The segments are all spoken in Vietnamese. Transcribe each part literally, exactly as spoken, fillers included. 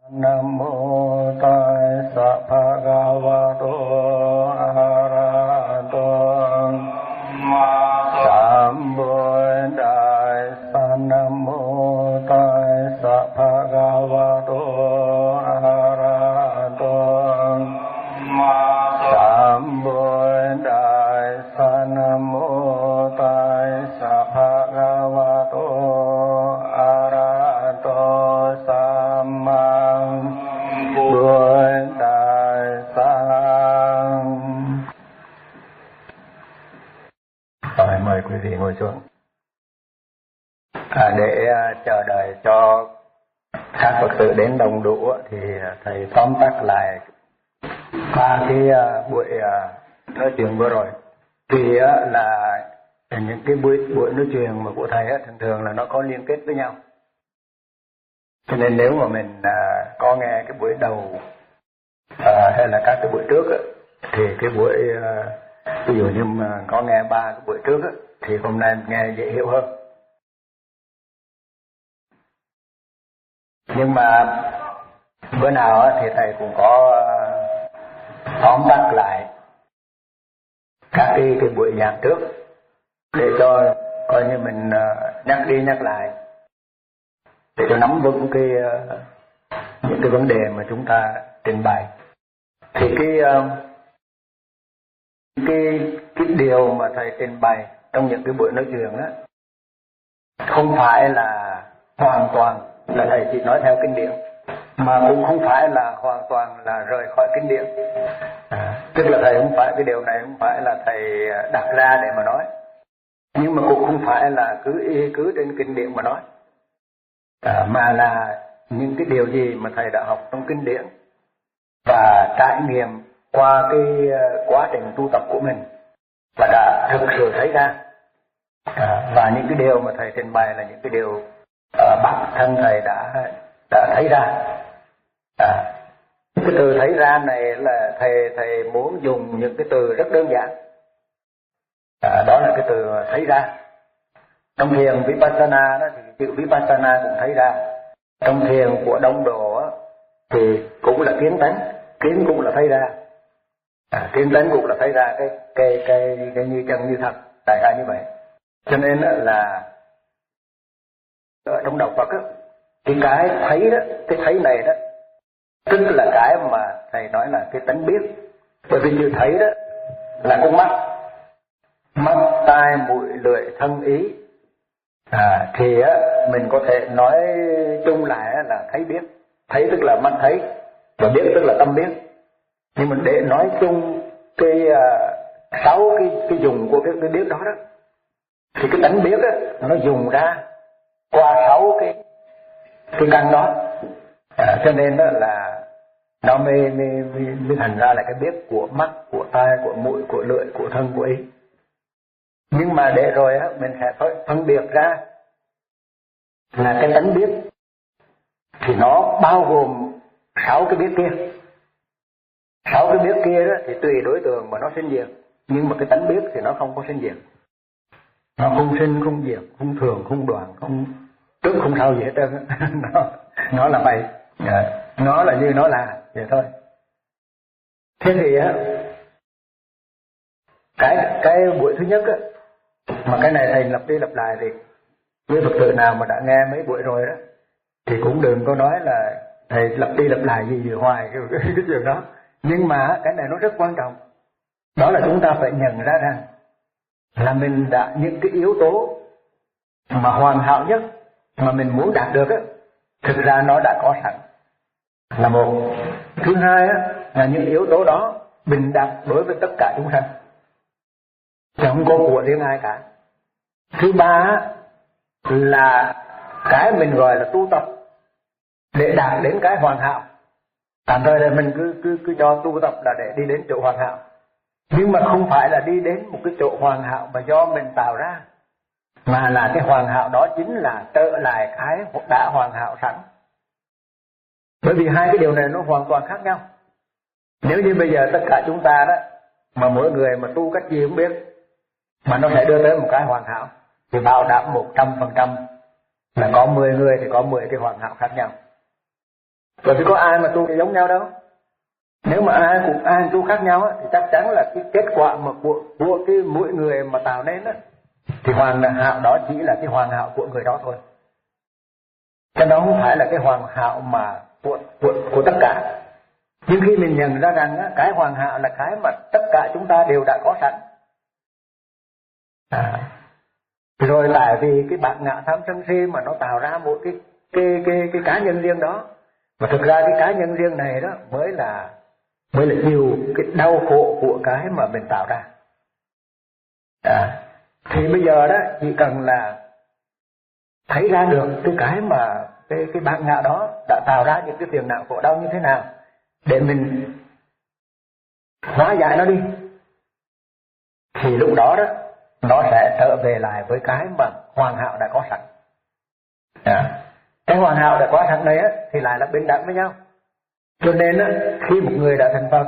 Nam mô Tassa Bhagavato Arahato Sambuddhassa. Nam mô Tassa Bhagavato Arahato Sambuddhassa. Nam mô Tassa Bhagavato Arahato Rồi, mời quý vị ngồi xuống. À, để uh, chờ đợi cho các Phật tử đến đông đủ thì thầy tóm tắt lại ba cái uh, buổi uh, nói chuyện vừa rồi. Vì uh, là những cái buổi buổi nói chuyện mà của thầy uh, thường thường là nó có liên kết với nhau. Cho nên nếu mà mình uh, có nghe cái buổi đầu uh, hay là các cái buổi trước uh, thì cái buổi uh, ví dụ như mà có nghe ba cái buổi trước á, thì hôm nay nghe dễ hiểu hơn. Nhưng mà bữa nào á, thì thầy cũng có tóm tắt lại các cái, cái buổi giảng trước để cho coi như mình nhắc đi nhắc lại để cho nắm vững cái những cái vấn đề mà chúng ta trình bày. Thì cái cái cái điều mà thầy trình bày trong những cái buổi nói chuyện á không phải là hoàn toàn là thầy chỉ nói theo kinh điển, mà cũng không phải là hoàn toàn là rời khỏi kinh điển. À, tức là thầy không phải cái điều này không phải là thầy đặt ra để mà nói, nhưng mà cũng không phải là cứ y cứ trên kinh điển mà nói, à, mà là những cái điều gì mà thầy đã học trong kinh điển và trải nghiệm qua cái quá trình tu tập của mình và đã thực sự thấy ra. À, và những cái điều mà thầy trình bày là những cái điều uh, bản thân thầy đã đã thấy ra. À, cái từ thấy ra này là thầy thầy muốn dùng những cái từ rất đơn giản. À, đó là cái từ thấy ra. Trong thiền Vipassana đó thì chữ Vipassana cũng thấy ra. Trong thiền của Đông Độ đó, thì cũng là kiến tánh, kiến cũng là thấy ra. À, kiến tánh cũng là thấy ra cái cái cái cái như chân như thật, đại khái như vậy. Cho nên là ở trong đạo Phật á, cái cái thấy đó, cái thấy này đó, tức là cái mà thầy nói là cái tánh biết. Bởi vì chữ thấy đó là con mắt, mắt, tai, mũi, lưỡi, thân, ý. À, thì á, mình có thể nói chung lại là thấy biết. Thấy tức là mắt thấy, và biết tức là tâm biết. Nhưng mình để nói chung cái uh, sáu cái cái dùng của cái, cái biết đó đó, thì cái tánh biết á, nó dùng ra qua sáu cái cái căn đó. À, cho nên đó là nó mới, mới, mới, mới thành ra là cái biết của mắt, của tai, của mũi, của lưỡi, của thân, của ý. Nhưng mà để rồi á, mình sẽ phân biệt ra là cái tánh biết thì nó bao gồm sáu cái biết kia. Sáu cái biết kia đó thì tùy đối tượng mà nó sinh diệt, nhưng mà cái tánh biết thì nó không có sinh diệt. Nó không sinh, không diệt, không thường, không đoạn, không trước, không sau gì hết trơn. nó, nó là vậy. À, nó là như nó là vậy thôi. Thế thì á, cái cái buổi thứ nhất á, mà cái này thầy lặp đi lặp lại thì với Phật tử nào mà đã nghe mấy buổi rồi đó thì cũng đừng có nói là thầy lặp đi lặp lại gì gì hoài cái, cái, cái chuyện đó. Nhưng mà cái này nó rất quan trọng. Đó là chúng ta phải nhận ra rằng là mình đã những cái yếu tố mà hoàn hảo nhất mà mình muốn đạt được á, thực ra nó đã có sẵn là một. Thứ hai á, là những yếu tố đó bình đẳng đối với tất cả chúng sanh, không có của riêng ai cả. Thứ ba là cái mình gọi là tu tập để đạt đến cái hoàn hảo. Tạm thời là mình cứ cứ cứ cho tu tập là để đi đến chỗ hoàn hảo, nhưng mà không phải là đi đến một cái chỗ hoàn hảo mà do mình tạo ra, mà là cái hoàn hảo đó chính là trở lại cái đã hoàn hảo sẵn. Bởi vì hai cái điều này nó hoàn toàn khác nhau. Nếu như bây giờ tất cả chúng ta đó mà mỗi người mà tu cách gì không biết mà nó sẽ đưa tới một cái hoàn hảo, thì bảo đảm một trăm phần trăm là có mười người thì có mười cái hoàn hảo khác nhau. Bởi vì có ai mà tu giống nhau đâu. Nếu mà ai cũng ai tu khác nhau á, thì chắc chắn là cái kết quả mà của, của cái mỗi người mà tạo nên á, thì hoàn hảo đó chỉ là cái hoàn hảo của người đó thôi. Cho nó không phải là cái hoàn hảo mà của, của, của tất cả. Nhưng khi mình nhận ra rằng á, cái hoàn hảo là cái mà tất cả chúng ta đều đã có sẵn. À. Rồi tại vì cái bản ngã tham sân si mà nó tạo ra một cái cái cái cái cá nhân riêng đó, mà thực ra cái cá nhân riêng này đó mới là mới là nhiều cái đau khổ của cái mà mình tạo ra. À. Thì bây giờ đó chỉ cần là thấy ra được cái cái mà cái cái bản ngã đó đã tạo ra những cái phiền não khổ đau như thế nào để mình hóa giải nó đi, thì lúc đó đó nó sẽ trở về lại với cái mà hoàn hảo đã có sẵn. À. Cái hoàn hảo đã có sẵn này á, thì lại là bình đẳng với nhau. Cho nên á, khi một người đã thành Phật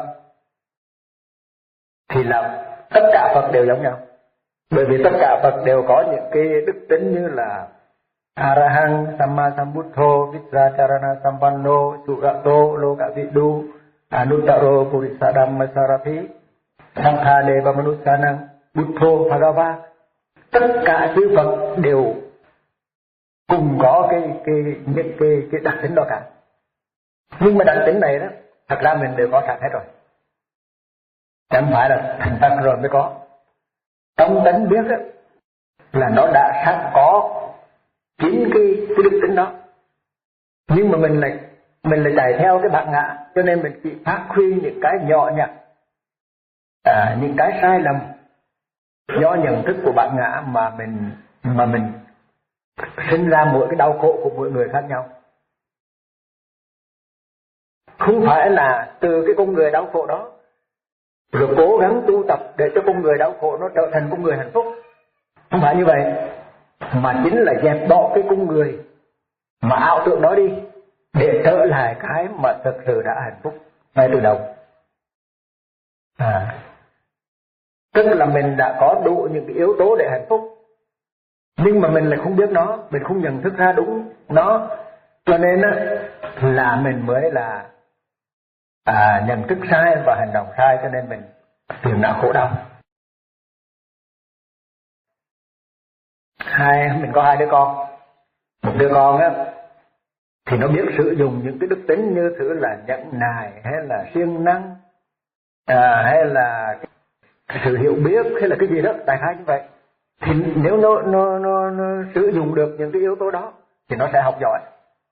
thì là tất cả Phật đều giống nhau. Bởi vì tất cả Phật đều có những cái đức tính như là Arahant, Samma Sambuddho, Vajracharana Sampanno, Surato, Lokavidu, Anuttaro Purisadhamma Sarathi, Sankha Deva Manusanang, Buddho Bhagava. Tất cả chư Phật đều cùng có cái cái những cái cái đặc tính đó cả. Nhưng mà đặc tính này đó, thật ra mình đều có sẵn hết rồi. Chẳng phải là thành Phật rồi mới có. Trong tánh biết đó, là nó đã sẵn có chính cái cái đức tính đó. Nhưng mà mình lại mình lại chạy theo cái bản ngã, cho nên mình chỉ phát huy những cái nhỏ nhặt, à, những cái sai lầm do nhận thức của bản ngã mà mình mà mình sinh ra mỗi cái đau khổ của mỗi người khác nhau. Không phải là từ cái con người đau khổ đó rồi cố gắng tu tập để cho con người đau khổ nó trở thành con người hạnh phúc. Không phải như vậy, mà chính là dẹp bỏ cái con người mà ảo tưởng đó đi để trở lại cái mà thực sự đã hạnh phúc ngay từ đầu. À, tức là mình đã có đủ những cái yếu tố để hạnh phúc, nhưng mà mình lại không biết nó, mình không nhận thức ra đúng nó, cho nên á, là mình mới là à, nhận thức sai và hành động sai, cho nên mình phiền não khổ đau. Hai, mình có hai đứa con. Một đứa con á thì nó biết sử dụng những cái đức tính như thứ là nhẫn nại hay là siêng năng, à, hay là sự hiểu biết hay là cái gì đó, đại khái như vậy. Thì nếu nó, nó, nó, nó sử dụng được những cái yếu tố đó thì nó sẽ học giỏi.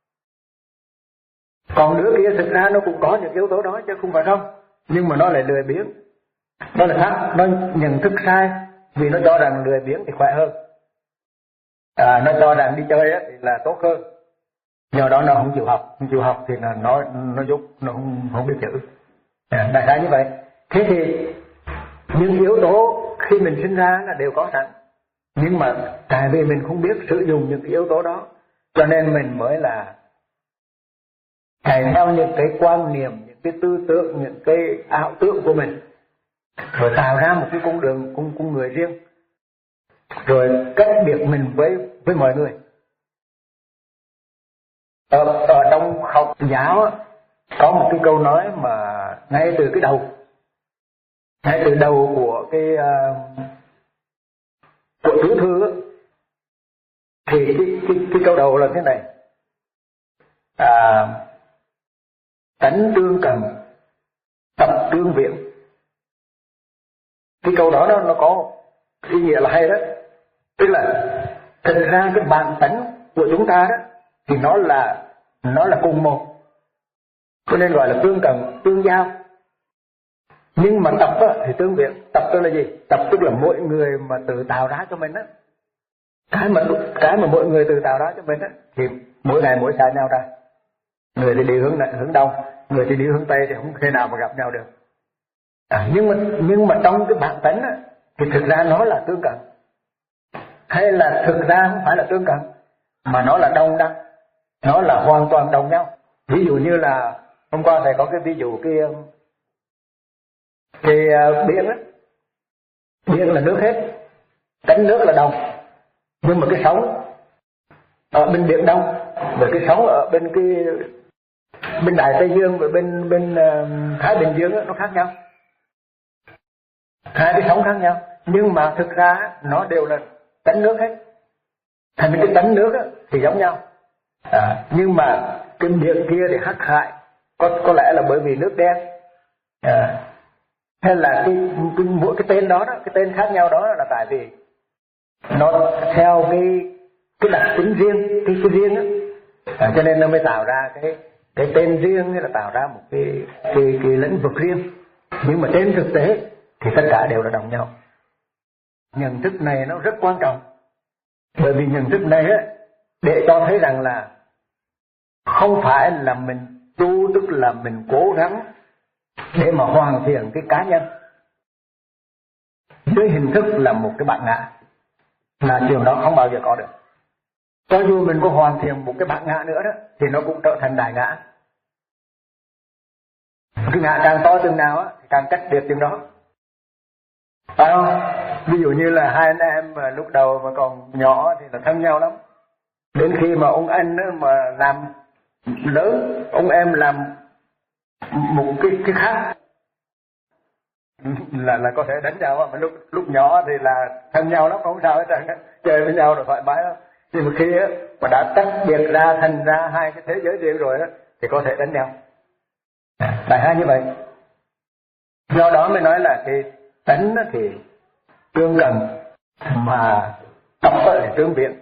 Còn đứa kia thực ra nó cũng có những yếu tố đó chứ không phải không, nhưng mà nó lại lười biếng. Nó là khác, nó nhận thức sai vì nó cho rằng lười biếng thì khỏe hơn, à, nó cho rằng đi chơi á thì là tốt hơn. Nhờ đó nó không chịu học, không chịu học thì là nó nó giúp, nó không, không biết chữ. À, đại khái như vậy. Thế thì những yếu tố khi mình sinh ra là đều có sẵn, nhưng mà tại vì mình không biết sử dụng những cái yếu tố đó, cho nên mình mới là chạy theo những cái quan niệm, những cái tư tưởng, những cái ảo tưởng của mình, rồi tạo ra một cái con đường, con, con người riêng, rồi cách biệt mình với với mọi người. Ở, ở trong học giáo á, có một cái câu nói mà ngay từ cái đầu, ngay từ đầu của cái uh, của thứ thư á, thì cái, cái, cái câu đầu là thế này: à, tánh tương cần, tập tương viện. Cái câu đó nó, nó có ý nghĩa là hay đó. Tức là thực ra cái bản tánh của chúng ta đó thì nó là nó là cùng một, cho nên gọi là tương cần, tương giao. Nhưng mà tập á, thì tương viện. Tập tức là gì? Tập tức là mỗi người mà tự tạo ra cho mình á, cái mà cái mà mỗi người tự tạo ra cho mình á, thì mỗi ngày mỗi xa nhau ra. Người thì đi hướng này, hướng đông, người thì đi hướng tây, thì không thể nào mà gặp nhau được. À, nhưng mà nhưng mà trong cái bản tánh á, thì thực ra nó là tương cận, hay là thực ra không phải là tương cận, mà nó là đồng đẳng, nó là hoàn toàn đồng nhau. Ví dụ như là hôm qua thầy có cái ví dụ cái cái uh, biển á, biển là nước hết, tánh nước là đồng, nhưng mà cái sóng ở bên biển đông và cái sóng ở bên cái bên Đại Tây Dương và bên bên uh, Thái Bình Dương đó, nó khác nhau, hai cái sóng khác nhau, nhưng mà thực ra nó đều là tánh nước hết. Thành cái tánh nước đó, thì giống nhau, à, nhưng mà cái miệng kia thì hắc hại, có có lẽ là bởi vì nước đen, à, hay là cái, cái mỗi cái tên đó, đó cái tên khác nhau đó là tại vì nó theo cái cái đặc tính riêng, cái cái riêng đó, à, cho nên nó mới tạo ra cái cái tên riêng, hay là tạo ra một cái cái cái lĩnh vực riêng. Nhưng mà trên thực tế thì tất cả đều là đồng nhau. Nhận thức này nó rất quan trọng, bởi vì nhận thức này á, để cho thấy rằng là không phải là mình tu, tức là mình cố gắng để mà hoàn thiện cái cá nhân dưới hình thức là một cái bản ngã, là điều đó không bao giờ có được. Cho dù mình có hoàn thiện một cái bản ngã nữa đó, thì nó cũng trở thành đại ngã. Cái ngã càng to chừng nào á, thì càng cách biệt chừng đó, phải không? Ví dụ như là hai anh em mà lúc đầu mà còn nhỏ thì là thân nhau lắm, đến khi mà ông anh đó mà làm lớn, ông em làm một cái cái khác là là có thể đánh nhau. Mà lúc lúc nhỏ thì là thân nhau lắm, không sao hết trơn, chơi với nhau rồi thoải mái lắm. Nhưng mà khi á mà đã tách biệt ra thành ra hai cái thế giới riêng rồi á, thì có thể đánh nhau. Đại hai như vậy. Do đó mới nói là cái tánh thì tương gần, mà tóc thì tương biến.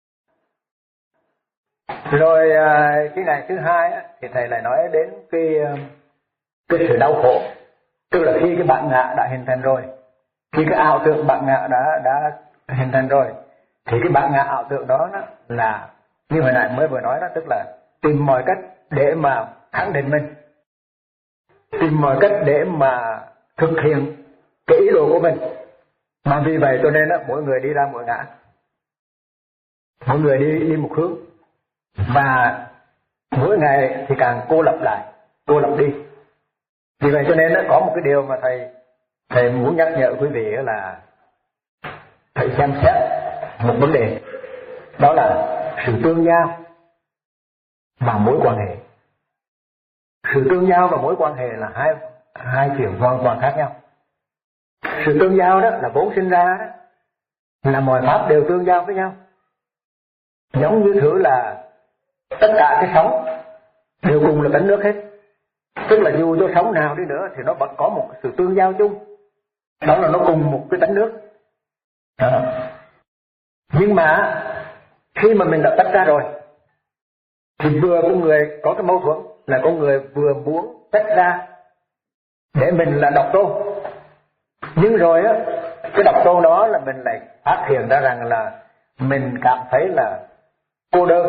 Rồi cái ngày thứ hai á, thì thầy lại nói đến cái cái sự đau khổ, tức là khi cái bản ngã đã hình thành rồi, khi cái ảo tưởng bản ngã đã đã hình thành rồi, thì cái bản ngã ảo tưởng đó, đó là như hồi nãy mới vừa nói đó, tức là tìm mọi cách để mà khẳng định mình, tìm mọi cách để mà thực hiện cái ý đồ của mình. Mà vì vậy cho nên đó, mỗi người đi ra mỗi ngã, mỗi người đi đi một hướng, và mỗi ngày thì càng cô lập lại, cô lập đi. Vì vậy cho nên đó, có một cái điều mà thầy thầy muốn nhắc nhở quý vị là thầy xem xét một vấn đề, đó là sự tương giao và mối quan hệ. Sự tương giao và mối quan hệ là hai hai chuyện hoàn toàn khác nhau. Sự tương giao đó là vốn sinh ra đó, là mọi pháp đều tương giao với nhau. Giống như thử là tất cả cái sóng đều cùng là tánh nước hết, tức là dù cho sóng nào đi nữa thì nó vẫn có một sự tương giao chung, đó là nó cùng một cái tánh nước. Đó. Nhưng mà khi mà mình đã tách ra rồi, thì vừa con người có cái mâu thuẫn là con người vừa muốn tách ra để mình là độc tôn, nhưng rồi á, cái độc tôn đó là mình lại phát hiện ra rằng là mình cảm thấy là cô đơn,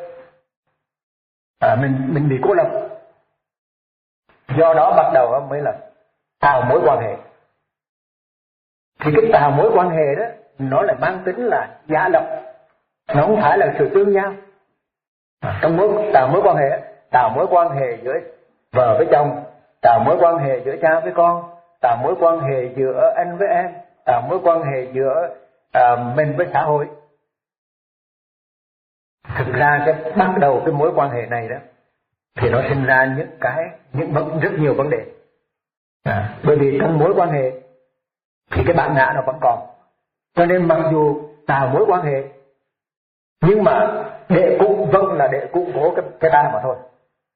à, mình mình bị cô lập. Do đó bắt đầu mới là tạo mối quan hệ. Thì cái tạo mối quan hệ đó nó lại mang tính là giả lập, nó không phải là sự tương giao. Trong mối tạo mối quan hệ, tạo mối quan hệ giữa vợ với chồng, tạo mối quan hệ giữa cha với con, tạo mối quan hệ giữa anh với em, tạo mối quan hệ giữa à, mình với xã hội. Thực ra cái bắt đầu cái mối quan hệ này đó thì nó sinh ra những cái những rất nhiều vấn đề. À, bởi vì trong mối quan hệ thì cái bản ngã nó vẫn còn, cho nên mặc dù tạo mối quan hệ nhưng mà để cũng vẫn là để củng cố cái cái ta mà thôi.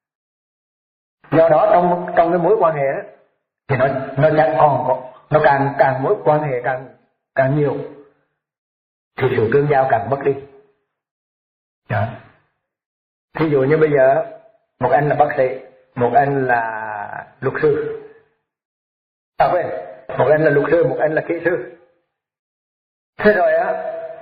Do đó trong trong cái mối quan hệ đó, thì nó nó chẳng còn có, nó càng càng mối quan hệ càng càng nhiều thì sự tương giao càng mất đi. Đó. Thí dụ như bây giờ một anh là bác sĩ, một anh là luật sư, à quên, một anh là luật sư, một anh là kỹ sư. Thế rồi á,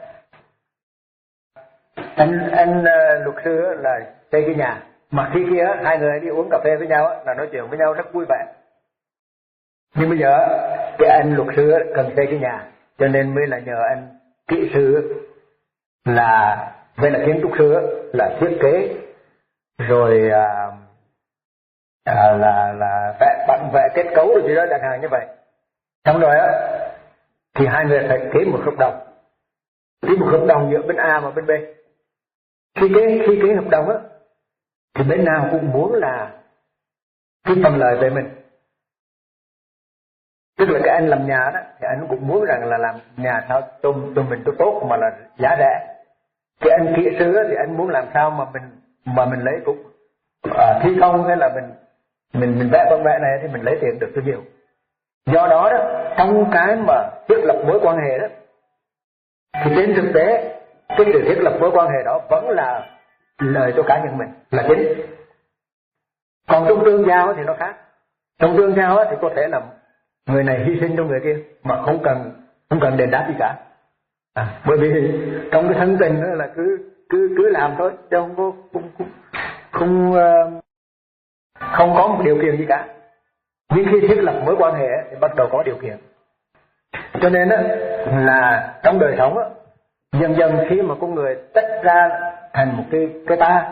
anh anh uh, luật sư là xây cái nhà, mà khi kia hai người đi uống cà phê với nhau là nói chuyện với nhau rất vui vẻ. Nhưng bây giờ cái anh luật sư cần xây cái nhà, cho nên mới là nhờ anh kỹ sư là với là kiến trúc sư là thiết kế, rồi à, à, là là vẽ bản vẽ kết cấu rồi gì đó chẳng hạn như vậy. Xong rồi á thì hai người phải ký một hợp đồng, ký một hợp đồng giữa bên A và bên B. Khi ký khi ký hợp đồng á thì bên nào cũng muốn là cái phần lợi về mình. Tức là cái anh làm nhà đó thì anh cũng muốn rằng là làm nhà sao tụi, tụi mình tốt tốt mà là giá rẻ. Cái anh kỹ sư thì anh muốn làm sao mà mình mà mình lấy cũng à, thi công hay là mình mình mình vẽ con vẽ này thì mình lấy tiền được bao nhiêu. Do đó đó trong cái mà thiết lập mối quan hệ đó thì trên thực tế cái sự thiết lập mối quan hệ đó vẫn là lời cho cá nhân mình là chính. Còn trong tương giao thì nó khác. Trong tương giao thì có thể là người này hy sinh cho người kia mà không cần không cần đền đáp gì cả. À, bởi vì trong cái thân tình đó là cứ cứ cứ làm thôi, chứ không có không không không, uh, không có một điều kiện gì cả. Nhưng khi thiết lập mối quan hệ thì bắt đầu có điều kiện. Cho nên đó, là trong đời sống đó, dần dần khi mà con người tách ra thành một cái cái ta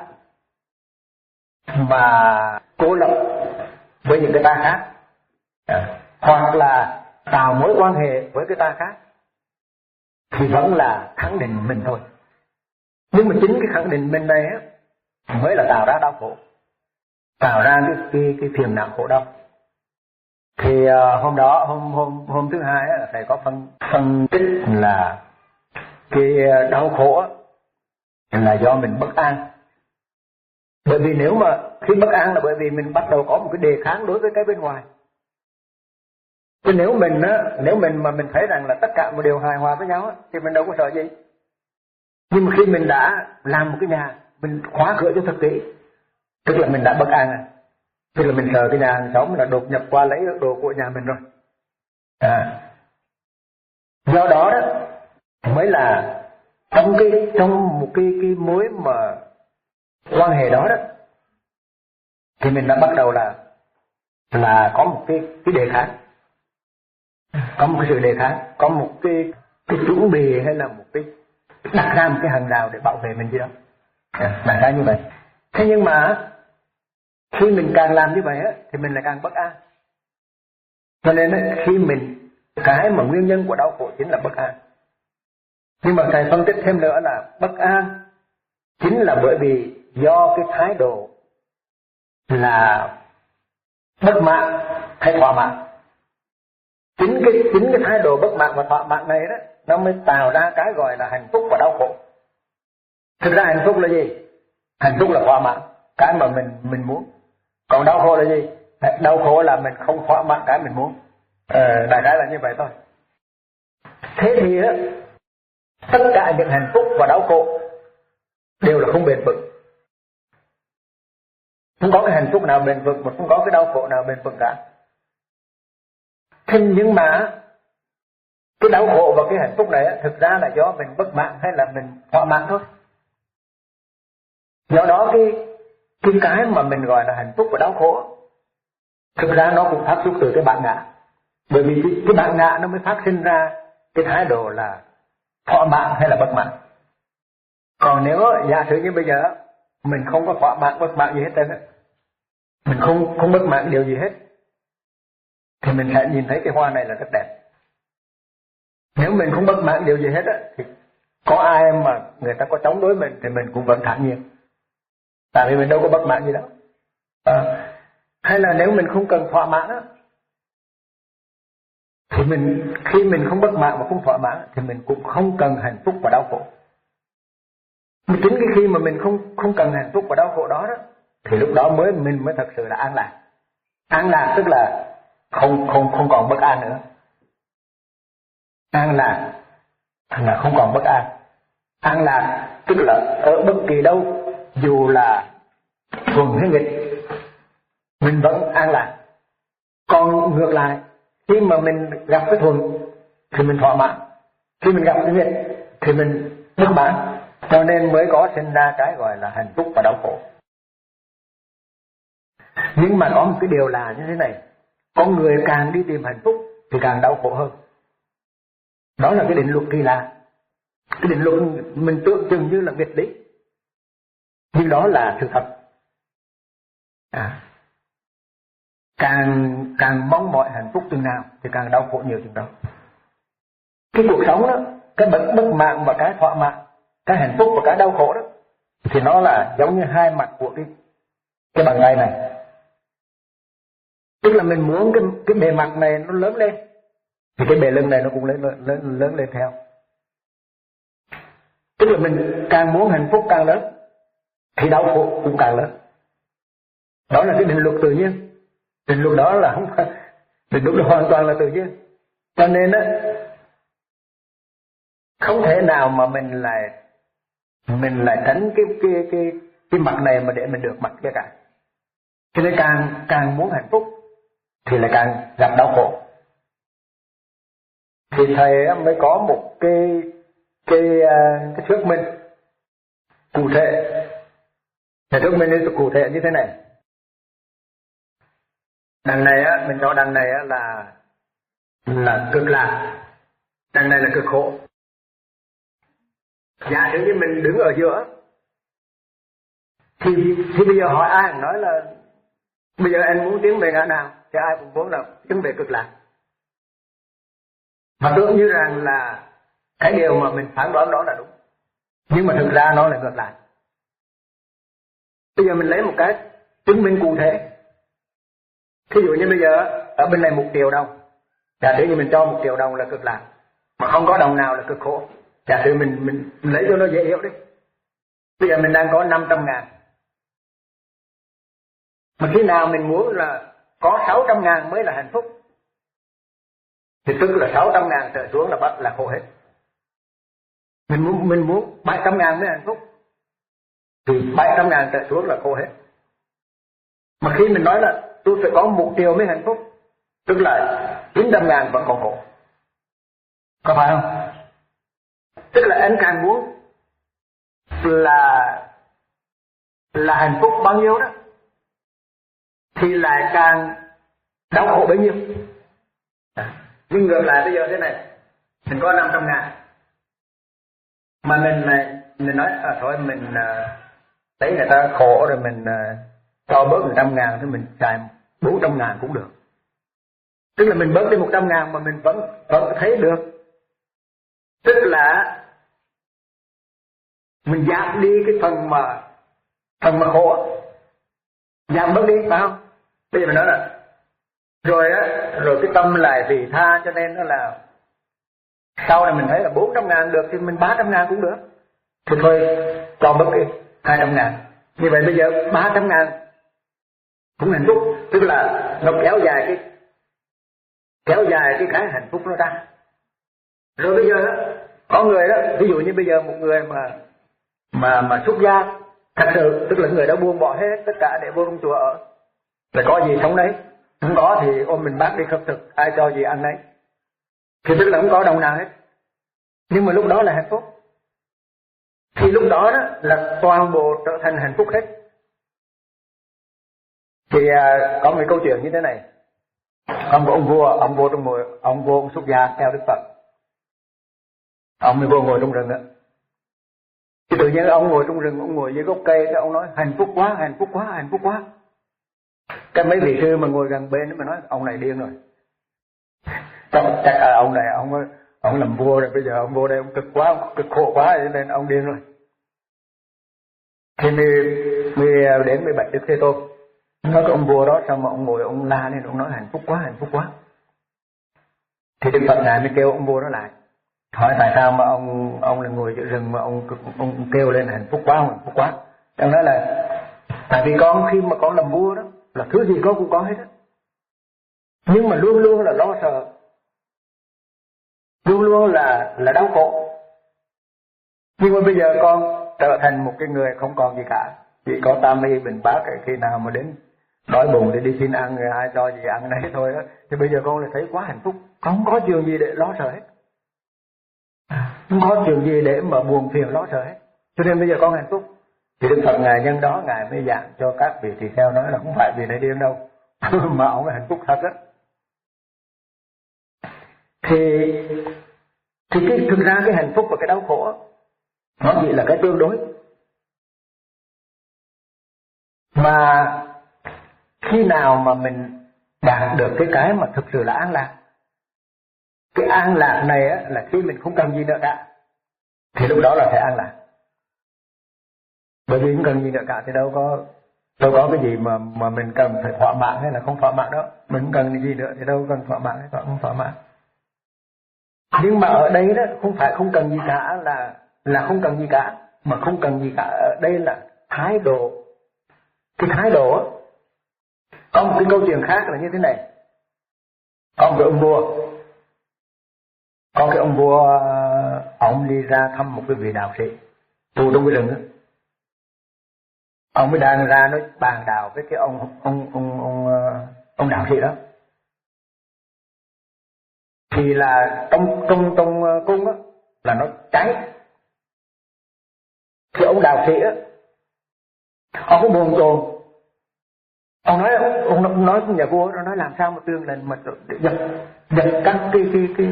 mà cô lập với những cái ta khác, à, hoặc là tạo mối quan hệ với cái ta khác, thì vẫn là khẳng định mình thôi. Nhưng mà chính cái khẳng định mình này á mới là tạo ra đau khổ, tạo ra cái cái, cái phiền não khổ đau. Thì uh, hôm đó hôm hôm hôm thứ hai á, thầy có phân phân tích là cái đau khổ á, là do mình bất an. Bởi vì nếu mà khi bất an là bởi vì mình bắt đầu có một cái đề kháng đối với cái bên ngoài. Chứ nếu mình á, nếu mình mà mình thấy rằng là tất cả một điều hài hòa với nhau á, thì mình đâu có sợ gì. Nhưng mà khi mình đã làm một cái nhà, mình khóa cửa cho thật kỹ, tức là mình đã bất an à. Tức là mình sợ cái nhà hàng xóm là đột nhập qua lấy đồ của nhà mình rồi. À. Do đó đó mới là trong cái trong một cái cái mối mà quan hệ đó đó thì mình đã bắt đầu là là có một cái cái đề kháng, có một cái sự đề kháng, có một cái cái chuẩn bị hay là một cái đặt ra một cái hàng rào để bảo vệ mình gì đó, là cái như vậy. Thế nhưng mà khi mình càng làm như vậy á thì mình lại càng bất an. Cho nên á, khi mình cái mà nguyên nhân của đau khổ chính là bất an. Nhưng mà thầy phân tích thêm nữa là bất an chính là bởi vì do cái thái độ là bất mãn hay thỏa mãn. Chính cái chính cái thái độ bất mãn và thỏa mãn này đó nó mới tạo ra cái gọi là hạnh phúc và đau khổ. Thực ra hạnh phúc là gì? Hạnh phúc là thỏa mãn cái mà mình mình muốn. Còn đau khổ là gì? Đau khổ là mình không thỏa mãn cái mình muốn. Ờ, đại khái là như vậy thôi. Thế thì á, tất cả những hạnh phúc và đau khổ đều là không bền vững. Không có cái hạnh phúc nào bền vững mà không có cái đau khổ nào bền vững cả. Thế nhưng mà cái đau khổ và cái hạnh phúc này á, thực ra là do mình bất mãn hay là mình thỏa mãn thôi. Do đó cái cái cái mà mình gọi là hạnh phúc và đau khổ thực ra nó cũng phát xuất từ cái bản ngã. Bởi vì cái, cái bản ngã nó mới phát sinh ra cái thái độ là thỏa mãn hay là bất mãn. Còn nếu giả sử như bây giờ mình không có thỏa mãn bất mãn gì hết trơn á, mình không không bất mãn điều gì hết, thì mình sẽ nhìn thấy cái hoa này là rất đẹp. Nếu mình không bất mãn điều gì hết á, thì có ai mà người ta có chống đối mình thì mình cũng vẫn thản nhiên, tại vì mình đâu có bất mãn gì đâu. À, hay là nếu mình không cần thỏa mãn á, thì mình khi mình không bất mãn và không thỏa mãn thì mình cũng không cần hạnh phúc và đau khổ. Mà chính cái khi mà mình không không cần hạnh phúc và đau khổ đó, đó thì lúc đó mới mình mới thật sự là an lạc. An lạc tức là không không không còn bất an nữa. An lạc là không còn bất an. An lạc tức là ở bất kỳ đâu, dù là thuận hay nghịch, mình vẫn an lạc. Còn ngược lại, khi mà mình gặp cái thuận thì mình thỏa mãn, khi mình gặp cái nghịch thì mình bất mãn. Cho nên mới có sinh ra cái gọi là hạnh phúc và đau khổ. Nhưng mà có một cái điều là như thế này, con người càng đi tìm hạnh phúc thì càng đau khổ hơn. Đó là cái định luật kỳ lạ. Cái định luật mình tưởng chừng như là nghịch lý, nhưng đó là sự thật. À, càng càng mong mọi hạnh phúc chừng nào thì càng đau khổ nhiều chừng đó. Cái cuộc sống đó, cái bất bất mãn và cái thỏa mãn, cái hạnh phúc và cái đau khổ đó, thì nó là giống như hai mặt của cái cái bàn tay này. Tức là mình muốn cái cái bề mặt này nó lớn lên thì cái bề lưng này nó cũng lớn lớn lớn lên theo. Tức là mình càng muốn hạnh phúc càng lớn thì đau khổ cũng càng lớn. Đó là cái định luật tự nhiên. Định luật đó là không phải, định luật đó hoàn toàn là tự nhiên. Cho nên á, không thể nào mà mình lại mình lại tránh cái cái cái cái mặt này mà để mình được mặt kia cả. Cho nên càng càng muốn hạnh phúc thì lại càng gặp đau khổ. Thì thầy mới có một cái cái cái thuyết minh cụ thể. Thầy thuyết minh nó cụ thể như thế này. Đằng này á, mình cho đằng này á là là cực lạc, đằng này là cực khổ. Giả sử như mình đứng ở giữa thì thì bây giờ hỏi ai cũng nói là bây giờ anh muốn tiến về ngã nào thì ai cũng muốn là tiến về cực lạc. Và tưởng như rằng là cái điều mà mình phán đoán đó là đúng, nhưng mà thực ra nó là ngược lại. Bây giờ mình lấy một cái chứng minh cụ thể. Thí dụ như bây giờ ở bên này một triệu đồng, giả sử như mình cho một triệu đồng là cực lạc, mà không có đồng nào là cực khổ. Giả sử mình, mình mình lấy cho nó dễ hiểu đi. Bây giờ mình đang có năm trăm ngàn, mà khi nào mình muốn là có sáu trăm ngàn mới là hạnh phúc thì tức là sáu trăm ngàn trở xuống là bắt là khổ hết. Mình muốn mình muốn bảy trăm ngàn mới hạnh phúc thì bảy trăm ngàn trở xuống là khổ hết. Mà khi mình nói là tôi phải có một triệu mới hạnh phúc, tức là chín trăm ngàn vẫn còn khổ. Có phải không? Tức là anh càng muốn là là hạnh phúc bao nhiêu đó thì lại càng đau khổ bấy nhiêu. Nhưng ngược lại bây giờ thế này, mình có năm trăm ngàn mà mình mình nói à, thôi mình thấy người ta khổ rồi mình cho bớt một trăm ngàn thì mình xài bốn trăm ngàn cũng được. Tức là mình bớt đi một trăm ngàn mà mình vẫn vẫn thấy được. Tức là mình giảm đi cái phần mà phần mà khổ, giảm bớt đi, phải không? Bây giờ mình nói là rồi á, rồi cái tâm lại vị tha, cho nên nó là sau này mình thấy là bốn trăm ngàn được thì mình ba trăm ngàn cũng được. Thì thôi cho bớt đi hai trăm ngàn. Như vậy bây giờ ba trăm ngàn cũng hạnh phúc. Tức là nó kéo dài cái kéo dài cái cái hạnh phúc nó ra. Rồi bây giờ có người đó, ví dụ như bây giờ một người mà mà mà xuất gia thật sự, tức là người đã buông bỏ hết tất cả để vô trong chùa ở, là có gì sống đấy, không có thì ôm mình bác đi khất thực, ai cho gì ăn đấy, thì tức là không có đồng nào hết. Nhưng mà lúc đó là hạnh phúc. Thì lúc đó đó là toàn bộ trở thành hạnh phúc hết. Thì à, có một câu chuyện như thế này. Có một ông vua, ông vua trong ngồi, ông vua ông xuất gia theo Đức Phật. Ông mới vô ngồi trong rừng á. Thì tự nhiên ông ngồi trong rừng, ông ngồi dưới gốc cây, cái ông nói hạnh phúc quá, hạnh phúc quá, hạnh phúc quá. Cái mấy vị sư mà ngồi gần bên mà nói ông này điên rồi. Chắc, chắc à, ông này ông ông làm vua rồi, bây giờ ông vô đây ông cực quá, ông cực khổ quá cho nên ông điên rồi. Thì mới, mới đến mới bạch Đức Thế Tôn. Nói cái ông vua đó sao mà ông ngồi ông la lên, ông nói hạnh phúc quá, hạnh phúc quá. Thì Đức Phật ngài mới kêu ông vua đó lại, hỏi tại sao mà ông ông là ngồi giữa rừng mà ông ông kêu lên hạnh phúc quá, hạnh phúc quá. Ông nói là tại vì con khi mà con làm vua đó là thứ gì con cũng có hết á, nhưng mà luôn luôn là lo sợ, luôn luôn là là đau khổ. Nhưng mà bây giờ con trở thành một cái người không còn gì cả, chỉ có tam y bình bát, khi nào mà đến đói bụng để đi xin ăn, người ai cho gì ăn đấy thôi đó. Thì bây giờ con lại thấy quá hạnh phúc, con không có chuyện gì để lo sợ hết, không có chuyện gì để mà buồn phiền lo sợ hết, cho nên bây giờ con hạnh phúc. Thì Đức Phật ngài nhân đó ngài mới giảng cho các vị tỳ kheo nói là không phải vì này điên đâu mà ông hạnh phúc thật á. Thì thì cái thực ra cái hạnh phúc và cái đau khổ nó chỉ là cái tương đối. Mà khi nào mà mình đạt được cái cái mà thực sự là an lạc, cái an lạc này á, là khi mình không cần gì nữa cả, thì lúc đó là phải an lạc. Bởi vì không cần gì nữa cả thì đâu có đâu có cái gì mà mà mình cần phải thỏa mãn hay là không thỏa mãn đó. Mình không cần cái gì nữa thì đâu cần thỏa mãn hay không thỏa mãn. Nhưng mà ở đây đó không phải không cần gì cả là là không cần gì cả, mà không cần gì cả ở đây là thái độ. Cái thái độ á, có một cái câu chuyện khác là như thế này. Có một cái ông vua, có cái ông vua, ông đi ra thăm một cái vị đạo sĩ tu trong cái rừng đó. Ông mới đang ra nói bàn đạo với cái ông ông ông ông ông đạo sĩ đó. Thì là trong trong trong cung á là nó cháy. Thì ông đạo sĩ á, ông cũng buồn chồn. Ông nói ông nói với nhà vua, nó nói làm sao mà tương lên mà dập dập cắt cái cái cái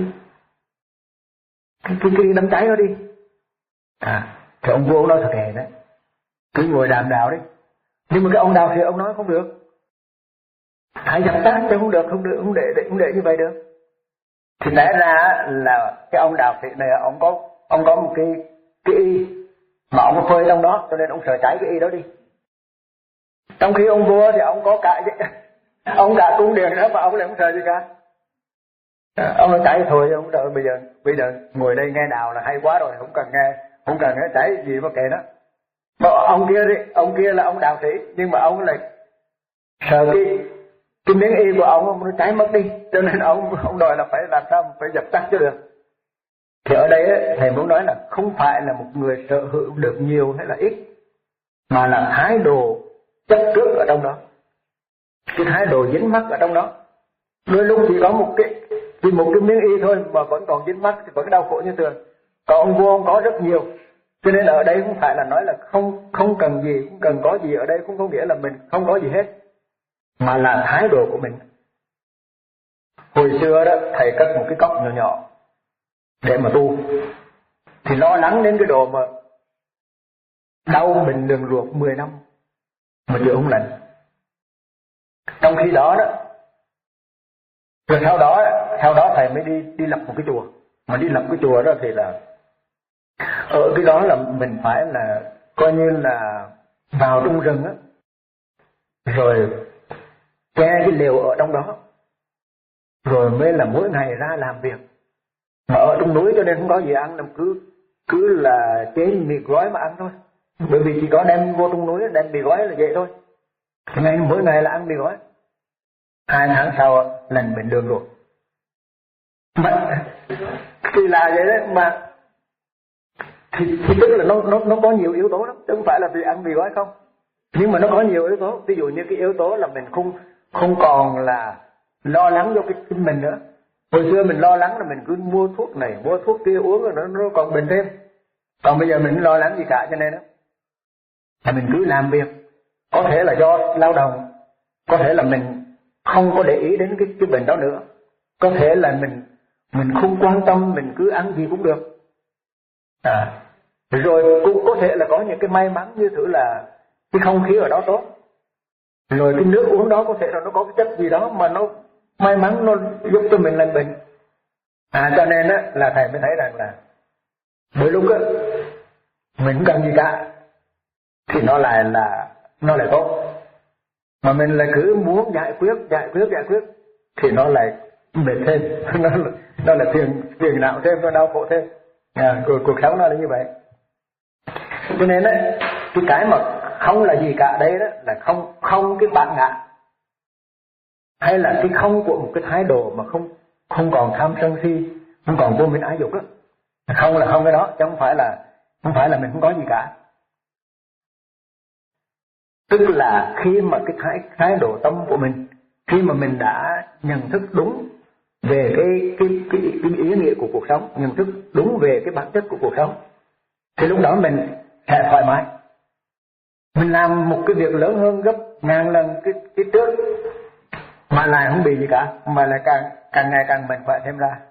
cái cái, cái đám cháy đó đi. À, thì ông vua ông nói thật hề đấy, cứ ngồi đàm đạo đấy. Nhưng mà cái ông đạo sĩ ông nói không được, hãy dập tắt chứ không được, không được, không để để không để như vậy được. Thì lẽ ra là cái ông đạo sĩ này ông có ông có một cái cái y mà ông phơi trong đó, cho nên ông sợ cháy cái y đó đi. Trong khi ông vua thì ông có cả ông cả cung điện nữa mà ông lại không sợ gì cả. Ông nói cháy thôi, ông đợi bây giờ bây giờ ngồi đây nghe đạo là hay quá rồi, không cần nghe, không cần nghe cháy gì mà kệ nó. Mà ông kia đi, ông kia là ông đạo sĩ, nhưng mà ông lại sợ cái cái miếng y của ông nó cháy mất đi, cho nên ông ông đòi là phải làm sao phải dập tắt cho được. Thì ở đây ấy, thầy muốn nói là không phải là một người sở hữu được nhiều hay là ít, mà là thái độ chấp trước ở trong đó, cái thái độ dính mắc ở trong đó. Đôi lúc chỉ có một cái chỉ một cái miếng y thôi mà vẫn còn dính mắc thì vẫn đau khổ như thường. Còn ông vua ông có rất nhiều, cho nên ở đây không phải là nói là không không cần gì, không cần có gì. Ở đây cũng không nghĩa là mình không có gì hết, mà là thái độ của mình. Hồi xưa đó thầy cất một cái cốc nhỏ nhỏ để mà tu, thì lo lắng đến cái độ mà đau mình đường ruột mười năm mà chữa không lành. Trong khi đó đó, rồi sau đó sau đó thầy mới đi đi lập một cái chùa. Mà đi lập cái chùa đó thì là ở cái đó là mình phải là coi như là vào trong rừng á, rồi che cái lều ở trong đó, rồi mới là mỗi ngày ra làm việc. Mà ở trong núi cho nên không có gì ăn, làm cứ cứ là chế mì gói mà ăn thôi. Bởi vì chỉ có đem vô trong núi đem mì gói là vậy thôi. Ngày mỗi ngày là ăn mì gói. Hai tháng sau lần bệnh đường rồi. Mà thì là vậy đấy mà thì, thì tức là nó nó nó có nhiều yếu tố lắm, chứ không phải là vì ăn mì gói không. Nhưng mà nó có nhiều yếu tố. Ví dụ như cái yếu tố là mình không không còn là lo lắng cho cái chính mình nữa. Hồi xưa mình lo lắng là mình cứ mua thuốc này mua thuốc kia uống rồi nó nó còn bệnh thêm. Còn bây giờ mình lo lắng gì cả, cho nên đó là mình cứ làm việc. Có thể là do lao động, có thể là mình không có để ý đến cái cái bệnh đó nữa, có thể là mình mình không quan tâm, mình cứ ăn gì cũng được. À, rồi cũng có thể là có những cái may mắn như thử là cái không khí ở đó tốt, rồi cái nước uống đó có thể là nó có cái chất gì đó mà nó may mắn nó giúp cho mình lành bệnh. À, cho nên á là thầy mới thấy rằng là mỗi lúc á mình không cần gì cả thì nó lại là nó lại tốt, mà mình lại cứ muốn giải quyết giải quyết giải quyết thì nó lại mệt thêm, nó là, nó là phiền phiền não thêm, nó đau khổ thêm. À, cuộc, cuộc sống nó là như vậy. Cho nên á cái cái mà không là gì cả đây đó là không không cái bản ngã, hay là cái không của một cái thái độ mà không không còn tham sân si, không còn vô minh ái dục đó. Không là không cái đó, chứ không phải là không phải là mình không có gì cả. Tức là khi mà cái thái thái độ tâm của mình, khi mà mình đã nhận thức đúng về cái cái cái, cái ý nghĩa của cuộc sống, nhận thức đúng về cái bản chất của cuộc sống, thì lúc đó mình sẽ thoải mái. Mình làm một cái việc lớn hơn gấp ngàn lần cái cái trước mà lại không bị gì cả, mà lại càng càng ngày càng mạnh khỏe thêm ra.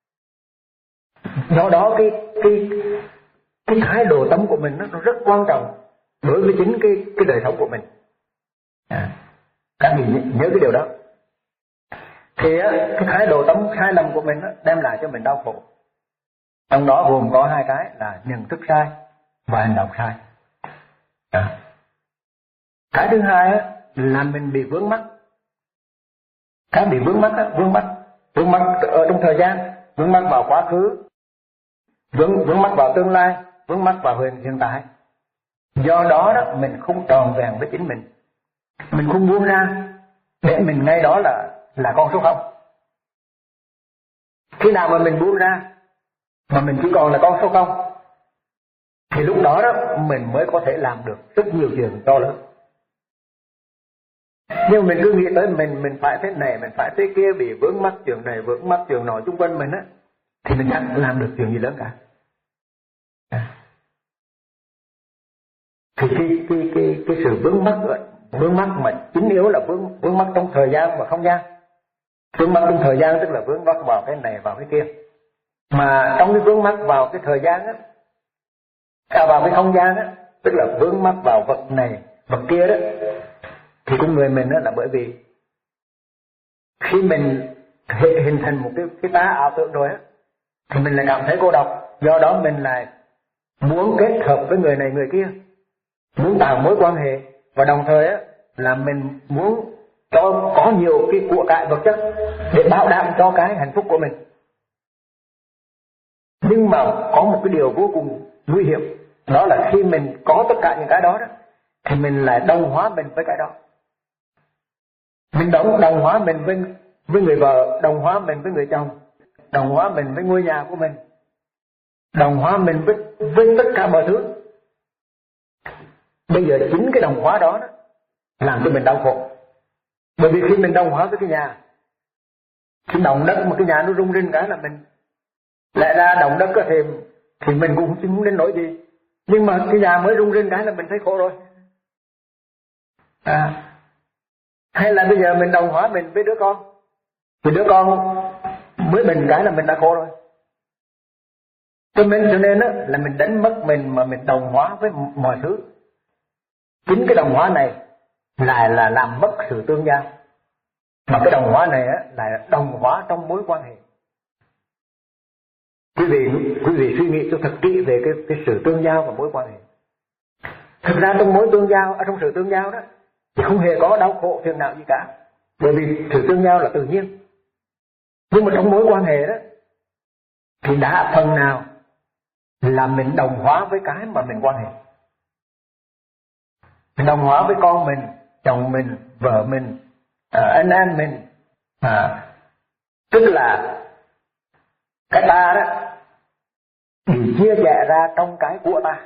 Do đó cái cái cái thái độ tâm của mình nó, nó rất quan trọng đối với chính cái cái đời sống của mình. À, các vị nhớ cái điều đó. Thì á, cái thái độ tâm sai lầm của mình á, đem lại cho mình đau khổ. Trong đó gồm có hai cái là nhận thức sai và hành động sai. À. Cái thứ hai á, là mình bị vướng mắc. Cái bị vướng mắc á, vướng mắc, vướng mắc ở trong thời gian, vướng mắc vào quá khứ, vướng vướng mắc vào tương lai, vướng mắc vào hiện hiện tại. Do đó đó mình không tròn vẹn với chính mình, mình không buông ra để mình ngay đó là là con số không. Khi nào mà mình buông ra mà mình chỉ còn là con số không, thì lúc đó đó mình mới có thể làm được rất nhiều chuyện to lớn. Nhưng mình cứ nghĩ tới mình mình phải thế này, mình phải thế kia, bị vướng mắc chuyện này, vướng mắc chuyện nọ xung quanh mình á, thì mình chẳng làm được chuyện gì lớn cả. Thì cái cái cái cái sự vướng mắc vướng mắc mà chính yếu là vướng vướng mắc trong thời gian và không gian. Vướng mắc trong thời gian tức là vướng mắc vào cái này vào cái kia. Mà trong cái vướng mắc vào cái thời gian á, à, vào cái không gian á, tức là vướng mắc vào vật này vật kia đó, thì con người mình đó là bởi vì khi mình hình thành một cái cái tá ảo tưởng rồi á, thì mình lại cảm thấy cô độc. Do đó mình lại muốn kết hợp với người này người kia, muốn tạo mối quan hệ, và đồng thời á là mình muốn cho có nhiều cái của cải vật chất để bảo đảm cho cái hạnh phúc của mình. Nhưng mà có một cái điều vô cùng nguy hiểm, đó là khi mình có tất cả những cái đó đó, thì mình lại đồng hóa mình với cái đó. Mình đồng, đồng hóa mình với, với người vợ, đồng hóa mình với người chồng, đồng hóa mình với ngôi nhà của mình, đồng hóa mình với, với tất cả mọi thứ. Bây giờ chính cái đồng hóa đó, đó làm cho mình đau khổ. Bởi vì khi mình đồng hóa với cái nhà, khi động đất mà cái nhà nó rung rinh cái là mình lại ra động đất có thêm, thì mình cũng không đến nỗi gì. Nhưng mà cái nhà mới rung rinh cái là mình thấy khổ rồi. À, hay là bây giờ mình đồng hóa mình với đứa con, thì đứa con mới bệnh cái là mình đã khổ rồi. Cho nên, cho nên đó, là mình đánh mất mình mà mình đồng hóa với mọi thứ. Chính cái đồng hóa này lại là làm mất sự tương giao. Mà cái đồng hóa này á, là đồng hóa trong mối quan hệ. Quý vị, quý vị suy nghĩ cho thật kỹ về cái, cái sự tương giao và mối quan hệ. Thực ra trong mối tương giao, ở trong sự tương giao đó, thì không hề có đau khổ phiền não gì cả. Bởi vì sự tương giao là tự nhiên. Nhưng mà trong mối quan hệ đó, thì đã phần nào là mình đồng hóa với cái mà mình quan hệ. Mình đồng hóa với con mình, chồng mình, vợ mình, à, anh em mình, à, tức là cái ta đó bị chia rẽ ra trong cái của ta.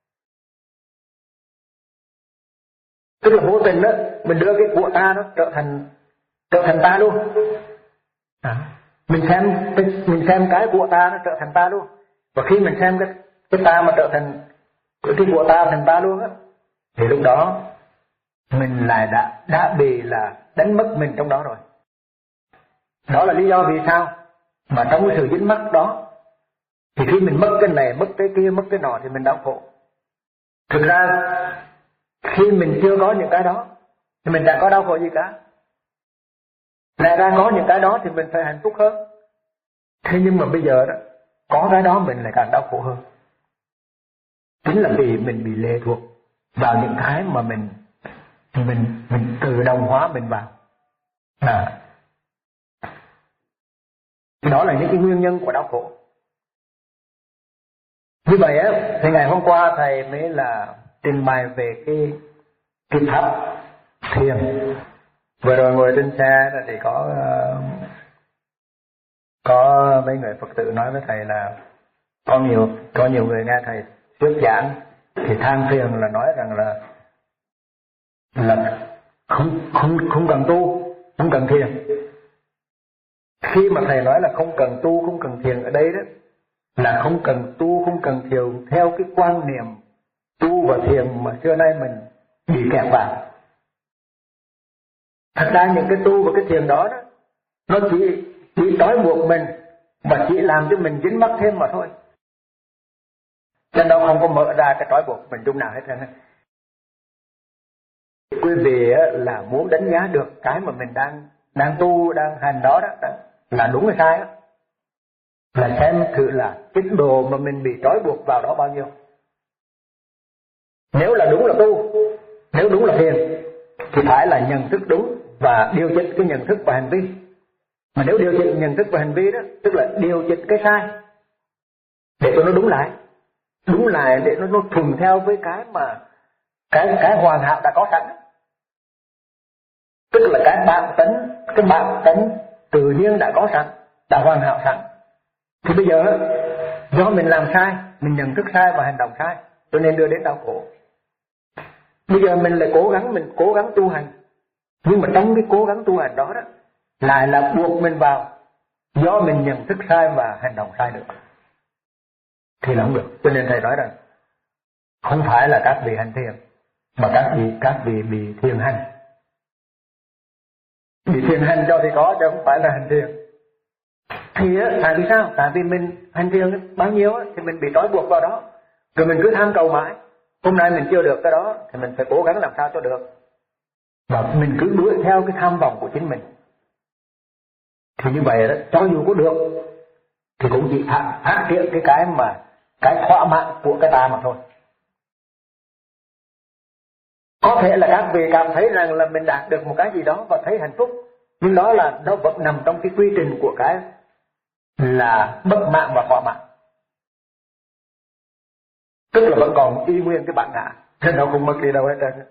Tức là vô tình đó, mình đưa cái của ta nó trở thành trở thành ta luôn. À, mình xem mình xem cái của ta nó trở thành ta luôn. Và khi mình xem cái cái ta mà trở thành cái của ta thành ta luôn á, thì lúc đó mình lại đã đã bị là đánh mất mình trong đó rồi. Đó là lý do vì sao mà trong cái sự dính mắc đó, thì khi mình mất cái này, mất cái kia, mất cái nọ thì mình đau khổ. Thực ra khi mình chưa có những cái đó thì mình đã có đau khổ gì cả. Lại ra có những cái đó thì mình phải hạnh phúc hơn. Thế nhưng mà bây giờ đó, có cái đó mình lại càng đau khổ hơn. Chính là vì mình bị lệ thuộc vào những cái mà mình mình mình tự đồng hóa mình vào. À, đó là những cái nguyên nhân của đau khổ. Như vậy á, thì ngày hôm qua thầy mới là trình bày về cái cái pháp thiền. Vừa rồi ngồi trên xe thì có có mấy người Phật tử nói với thầy là có nhiều có nhiều người nghe thầy thuyết giảng thì than phiền là nói rằng là là không không không cần tu, không cần thiền. Khi mà thầy nói là không cần tu, không cần thiền ở đây đó, là không cần tu, không cần thiền theo cái quan niệm tu và thiền mà xưa nay mình bị kẹt vào. Thật ra những cái tu và cái thiền đó đó, nó chỉ chỉ trói buộc mình và chỉ làm cho mình dính mắc thêm mà thôi. Cho nên đâu không có mở ra cái trói buộc mình chung nào hết trơn. Quý vị là muốn đánh giá được cái mà mình đang đang tu, đang hành đó đó, là đúng hay sai á, là xem thử là cái đồ mà mình bị trói buộc vào đó bao nhiêu. Nếu là đúng là tu, nếu đúng là thiền, thì phải là nhận thức đúng và điều chỉnh cái nhận thức và hành vi. Mà nếu điều chỉnh nhận thức và hành vi đó, tức là điều chỉnh cái sai để cho nó đúng lại, đúng lại để nó nó thuần theo với cái mà cái cái hoàn hảo đã có sẵn, tức là cái bản tính cái bản tính tự nhiên đã có sẵn, đã hoàn hảo sẵn. Thì bây giờ do mình làm sai, mình nhận thức sai và hành động sai, cho nên đưa đến đau khổ. Bây giờ mình lại cố gắng mình cố gắng tu hành, nhưng mà trong cái cố gắng tu hành đó đó lại là buộc mình vào do mình nhận thức sai và hành động sai được, thì là không được. Cho nên thầy nói rằng không phải là các vị hành thiền, mà các vị các vị bị thiền hành. Bị thiền hành cho thì có, chứ không phải là hành thiền. Thì á, tại vì sao? Tại vì mình hành thiền bao nhiêu á, thì mình bị trói buộc vào đó, rồi mình cứ tham cầu mãi. Hôm nay mình chưa được cái đó thì mình phải cố gắng làm sao cho được, và mình cứ đuổi theo cái tham vọng của chính mình. Thì như vậy đó, cho dù có được thì cũng chỉ phát, phát triển cái cái mà cái thỏa mãn của cái ta mà thôi. Có thể là các vị cảm thấy rằng là mình đạt được một cái gì đó và thấy hạnh phúc, nhưng đó là nó vẫn nằm trong cái quy trình của cái là bất mãn và thỏa mãn, tức là vẫn còn y nguyên cái bản ngã, chứ nó không mất đi đâu hết trơn.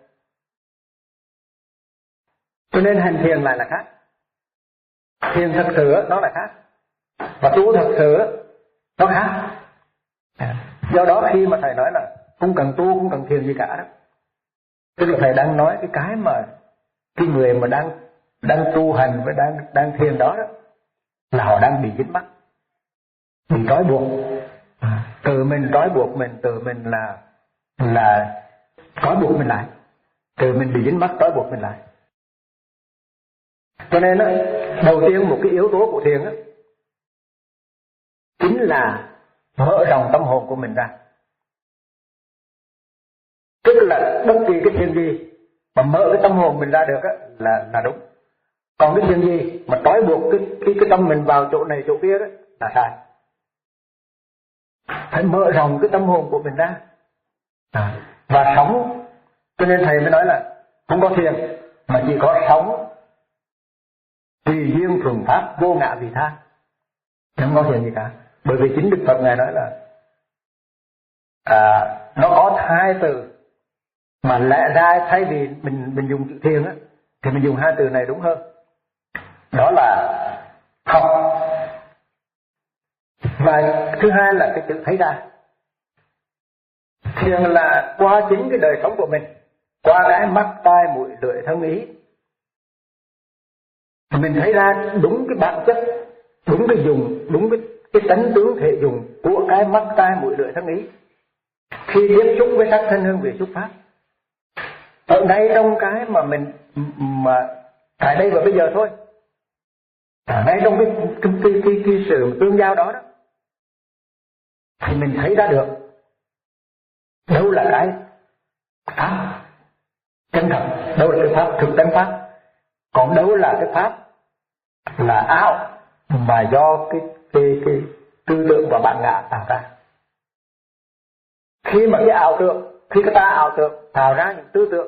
Cho nên hành thiền lại là khác, thiền thật sự nó là khác, và tu thật sự nó khác. Do đó khi mà thầy nói là không cần tu, không cần thiền gì cả đó, tức là thầy đang nói cái cái mà cái người mà đang đang tu hành với đang đang thiền đó, đó là họ đang bị dính mắc, bị trói buộc, tự mình trói buộc mình, tự mình là là trói buộc mình lại, tự mình bị dính mắc trói buộc mình lại. Cho nên đó, đầu tiên một cái yếu tố của thiền đó chính là mở rộng tâm hồn của mình ra. Tức là bất kỳ cái thiền gì mà mở cái tâm hồn mình ra được á là là đúng. Còn cái thiền gì mà trói buộc cái cái cái tâm mình vào chỗ này chỗ kia đó là sai. Phải mở rộng cái tâm hồn của mình ra à, và sống. Cho nên thầy mới nói là không có thiền mà chỉ có sống tùy duyên thuần pháp vô ngã vị tha, không có thiền gì cả. Bởi vì chính Đức Phật ngài nói là à, nó có hai từ mà lẽ ra thay vì mình mình dùng chữ thiền á thì mình dùng hai từ này đúng hơn. Đó là học, và thứ hai là cái chữ thấy ra. Thiền là qua chính cái đời sống của mình, qua cái mắt tai mũi lưỡi thân ý, mình thấy ra đúng cái bản chất, đúng cái dùng, đúng cái cái tánh tướng thể dùng của cái mắt tai mũi lưỡi thân ý khi tiếp xúc với sắc thân hương vị xúc pháp. Ở ngay trong cái mà mình mà tại đây và bây giờ thôi, à, ngay trong cái cái, cái, cái, cái sự tương giao đó đó thì mình thấy ra được đâu là cái pháp chân thật, đâu là cái pháp thực tánh pháp, còn đâu là cái pháp là ảo mà do cái cái cái tư tưởng và bản ngã tạo ra. Khi mà cái ảo tưởng, khi cái ta ảo tưởng tạo ra những tư tưởng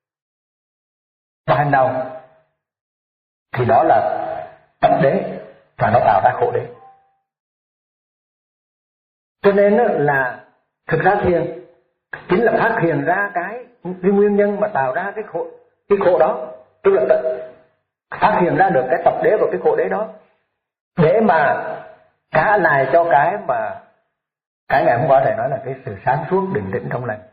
và hành động thì đó là tập đế và nó tạo ra khổ đế. Cho nên là thực ra thiền chính là phát hiện ra cái, cái nguyên nhân mà tạo ra cái khổ, cái khổ đó, tức là phát hiện ra được cái tập đế và cái khổ đế đó để mà trả lại cho cái mà cái ngày hôm qua thầy nói là cái sự sáng suốt định tĩnh trong lành,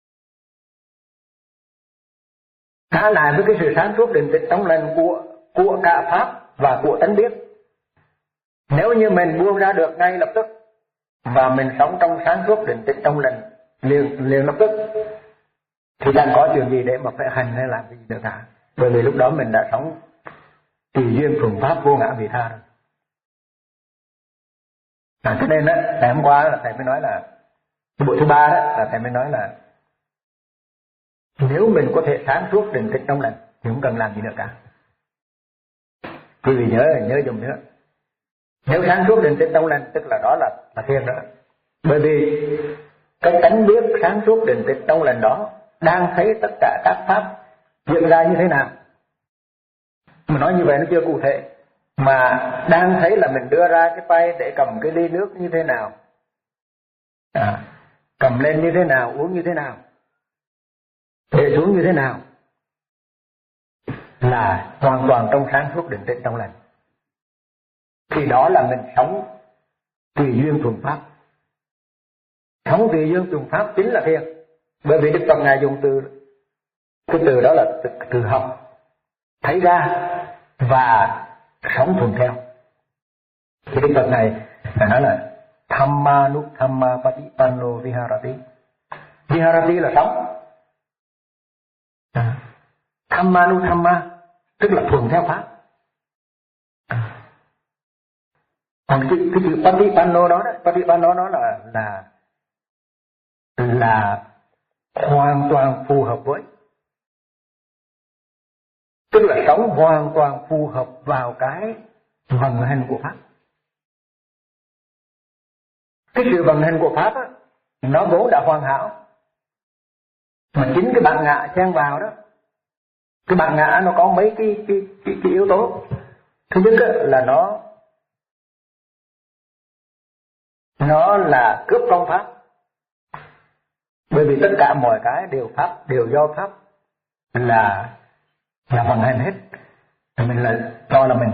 trả lại với cái sự sáng suốt định tĩnh trong lành của của cả pháp và của tánh biết. Nếu như mình buông ra được ngay lập tức và mình sống trong sáng suốt định tĩnh trong lành liền liền lập tức thì đang có chuyện gì để mà phải hành hay làm cái gì được cả, bởi vì lúc đó mình đã sống tùy duyên thuần pháp vô ngã vị tha rồi. À, cho nên á, ngày hôm qua là thầy mới nói là cái buổi thứ ba đó là thầy mới nói là nếu mình có thể sáng suốt định tĩnh trong lành thì không cần làm gì nữa cả. Quý vị nhớ nhớ dùng nữa. Nếu sáng suốt định tĩnh trong lành tức là đó là là thiền nữa. Bởi vì cái tánh biết sáng suốt định tĩnh trong lành đó đang thấy tất cả các pháp diễn ra như thế nào. Mà nói như vậy nó chưa cụ thể, mà đang thấy là mình đưa ra cái tay để cầm cái ly nước như thế nào, à, cầm lên như thế nào, uống như thế nào, để xuống như thế nào, là hoàn toàn trong sáng suốt định tĩnh trong lành. Thì đó là mình sống tùy duyên thuận pháp. Sống tùy duyên thuận pháp chính là thiền. Bởi vì Đức Phật Ngài dùng từ, cái từ đó là từ, từ học, thấy ra và sống thuận theo. Thì Đức Phật này Ngài nói là Thamma nut thamma patipanno viharati. Viharati là sống. À, Thamma nut thamma tức là thuận theo pháp. À, còn cái, cái chữ patipanno đó, đó patipanno đó là là là hoàn toàn phù hợp với, tức là sống hoàn toàn phù hợp vào cái vận hành của pháp. Cái sự vận hành của pháp á, nó vốn đã hoàn hảo, mà chính cái bản ngã xen vào đó. Cái bản ngã nó có mấy cái cái cái, cái yếu tố. Thứ nhất á, là nó nó là cướp công pháp. Bởi vì tất cả mọi cái đều pháp, đều do pháp là là vận hành hết. Mình là cho là mình.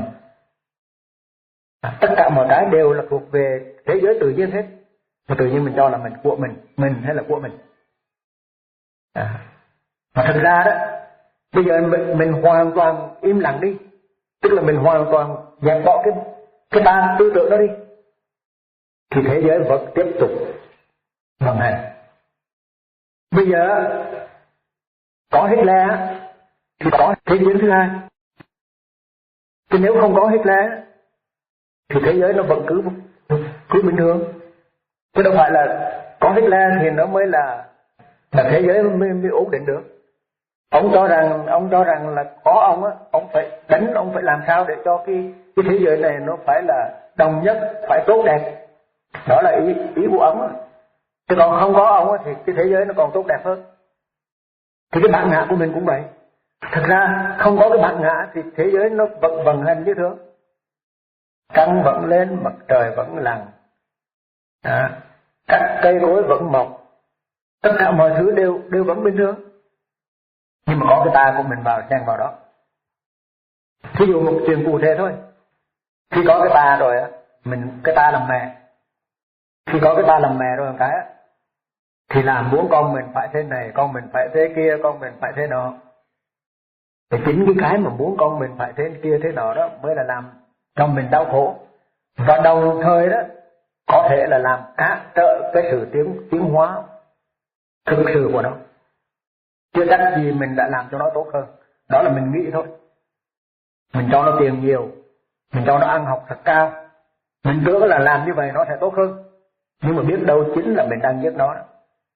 Tất cả mọi cái đều là thuộc về thế giới tự nhiên hết. Và tự nhiên mình cho là mình, của mình, mình hay là của mình. À. Mà thật ra đó, bây giờ mình, mình hoàn toàn im lặng đi, tức là mình hoàn toàn dẹp bỏ cái cái ba tư tưởng đó đi, thì thế giới vẫn tiếp tục vận hành. Bây giờ có Hitler thì có thế giới thứ hai. Chứ nếu không có Hitler thì thế giới nó vẫn cứ cứ bình thường. Chứ đâu phải là có Hitler thì nó mới là là thế giới mới, mới ổn định được. Ông cho rằng ông cho rằng là có ông á, ông phải đánh, ông phải làm sao để cho cái cái thế giới này nó phải là đồng nhất, phải tốt đẹp. Đó là ý ý của ông á. Chứ còn không có ông á thì cái thế giới nó còn tốt đẹp hơn. Thì cái bản ngã của mình cũng vậy. Thật ra không có cái bản ngã thì thế giới nó vẫn vận hành như thường. Trăng vẫn lên, mặt trời vẫn lặn, à, các cây cối vẫn mọc, tất cả mọi thứ đều đều vẫn bình thường. Nhưng mà có cái ta của mình vào xen vào đó. Ví dụ một chuyện cụ thể thôi. Khi có cái ta rồi á, mình cái ta làm mẹ. Khi có cái ta làm mẹ rồi một cái á, thì làm muốn con mình phải thế này, con mình phải thế kia, con mình phải thế nọ. Thì chính cái cái mà muốn con mình phải thế kia thế nọ đó mới là làm cho mình đau khổ. Và đồng thời đó có thể là làm cản trở cái sự tiến tiến hóa thực sự của nó. Chưa chắc gì mình đã làm cho nó tốt hơn. Đó là mình nghĩ thôi. Mình cho nó tiền nhiều, mình cho nó ăn học thật cao, mình tưởng là làm như vậy nó sẽ tốt hơn. Nhưng mà biết đâu chính là mình đang giết nó đó.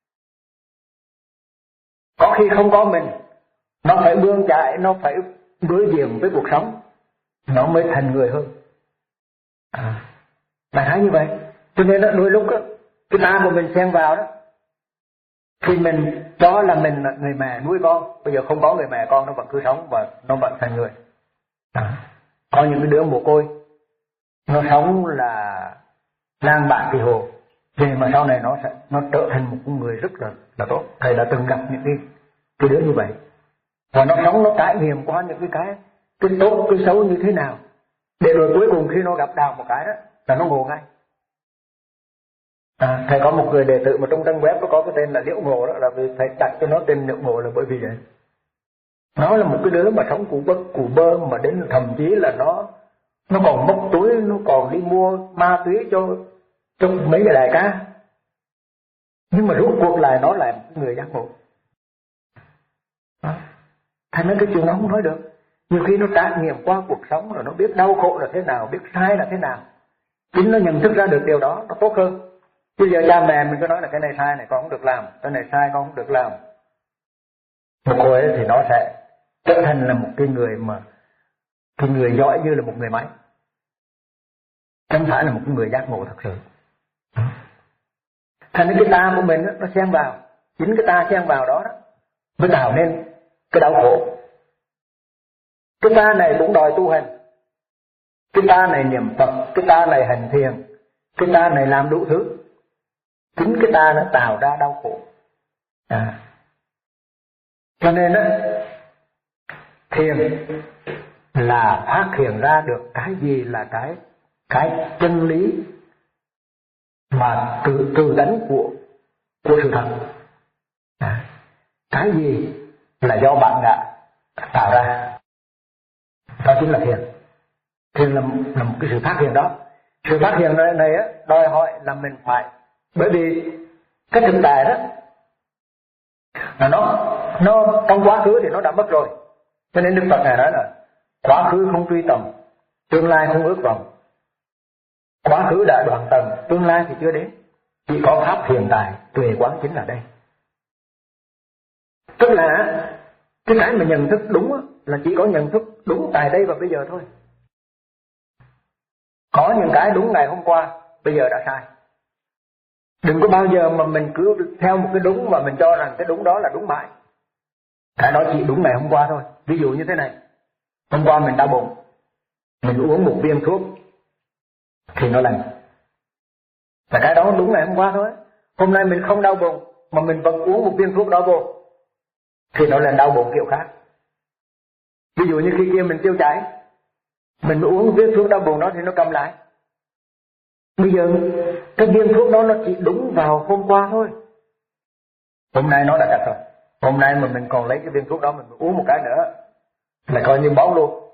Có khi không có mình, nó phải bươn chạy, nó phải đối diện với cuộc sống, nó mới thành người hơn. À, đại khái như vậy. Cho nên đôi lúc đó, cái ta của mình xen vào đó, thì mình cho là mình là người mẹ nuôi con. Bây giờ không có người mẹ, con nó vẫn cứ sống và nó vẫn thành người. À, có những cái đứa mồ côi, nó sống là lang bạc kỳ hồ, vậy mà sau này nó sẽ nó trở thành một con người rất là là tốt. Thầy đã từng gặp những cái cái đứa như vậy, và nó sống, nó trải nghiệm qua những cái cái cái tốt cái xấu như thế nào, để rồi cuối cùng khi nó gặp đạo một cái đó là nó ngộ ngay. À, thầy có một người đệ tử mà trong trang web nó có cái tên là Liễu Ngộ đó, là vì thầy đặt cho nó tên Liễu Ngộ là bởi vì vậy. Nó là một cái đứa mà sống cụ bơ cụ bơ mà đến thậm chí là nó nó còn móc túi, nó còn đi mua ma túy cho cho mấy cái đại ca. Nhưng mà rốt cuộc lại nó là một người giác ngộ. Thành ra cái chuyện nó không nói được. Nhiều khi nó trải nghiệm qua cuộc sống rồi nó biết đau khổ là thế nào, biết sai là thế nào. Chính nó nhận thức ra được điều đó, nó tốt hơn. Bây giờ cha mẹ mình cứ nói là cái này sai này con không được làm, cái này sai con không được làm. Một hồi ấy thì nó sẽ trở thành là một cái người mà cái người giỏi như là một người máy, không phải là một cái người giác ngộ thật sự. Thành ra cái ta của mình đó, nó xen vào, chính cái ta xen vào đó, đó mới tạo nên cái đau khổ. Cái ta này cũng đòi tu hành, cái ta này niệm Phật, cái ta này hành thiền, cái ta này làm đủ thứ. Chính cái ta nó tạo ra đau khổ. À. Cho nên á, thiền là phát hiện ra được cái gì là cái cái chân lý mà tự tự tánh của của sự thật. À. Cái gì là do bạn đã tạo ra, đó chính là thiền. Thiền là, là một cái sự phát hiện đó. Sự phát hiện này, này á, đòi hỏi là mình phải, bởi vì cái thực tại đó là nó nó trong quá khứ thì nó đã mất rồi, cho nên Đức Phật ngài nói là quá khứ không truy tầm, tương lai không ước vọng. Quá khứ đã đoạn tầng, tương lai thì chưa đến, chỉ có pháp hiện tại, tuệ quán chính là đây. Tức là cái cái mà nhận thức đúng á, là chỉ có nhận thức đúng tại đây và bây giờ thôi. Có những cái đúng ngày hôm qua, bây giờ đã sai. Đừng có bao giờ mà mình cứ theo một cái đúng mà mình cho rằng cái đúng đó là đúng mãi. Cái đó chỉ đúng ngày hôm qua thôi. Ví dụ như thế này, hôm qua mình đau bụng, mình uống một viên thuốc thì nó lành. Và cái đó đúng ngày hôm qua thôi. Hôm nay mình không đau bụng mà mình vẫn uống một viên thuốc đó vô thì nó là đau bụng kiểu khác. Ví dụ như khi kia mình tiêu chảy, mình uống viên thuốc đau bụng đó thì nó cầm lại. Bây giờ cái viên thuốc đó nó chỉ đúng vào hôm qua thôi, hôm nay nó đã đặt rồi. Hôm nay mà mình còn lấy cái viên thuốc đó mình uống một cái nữa là coi như bóng luôn.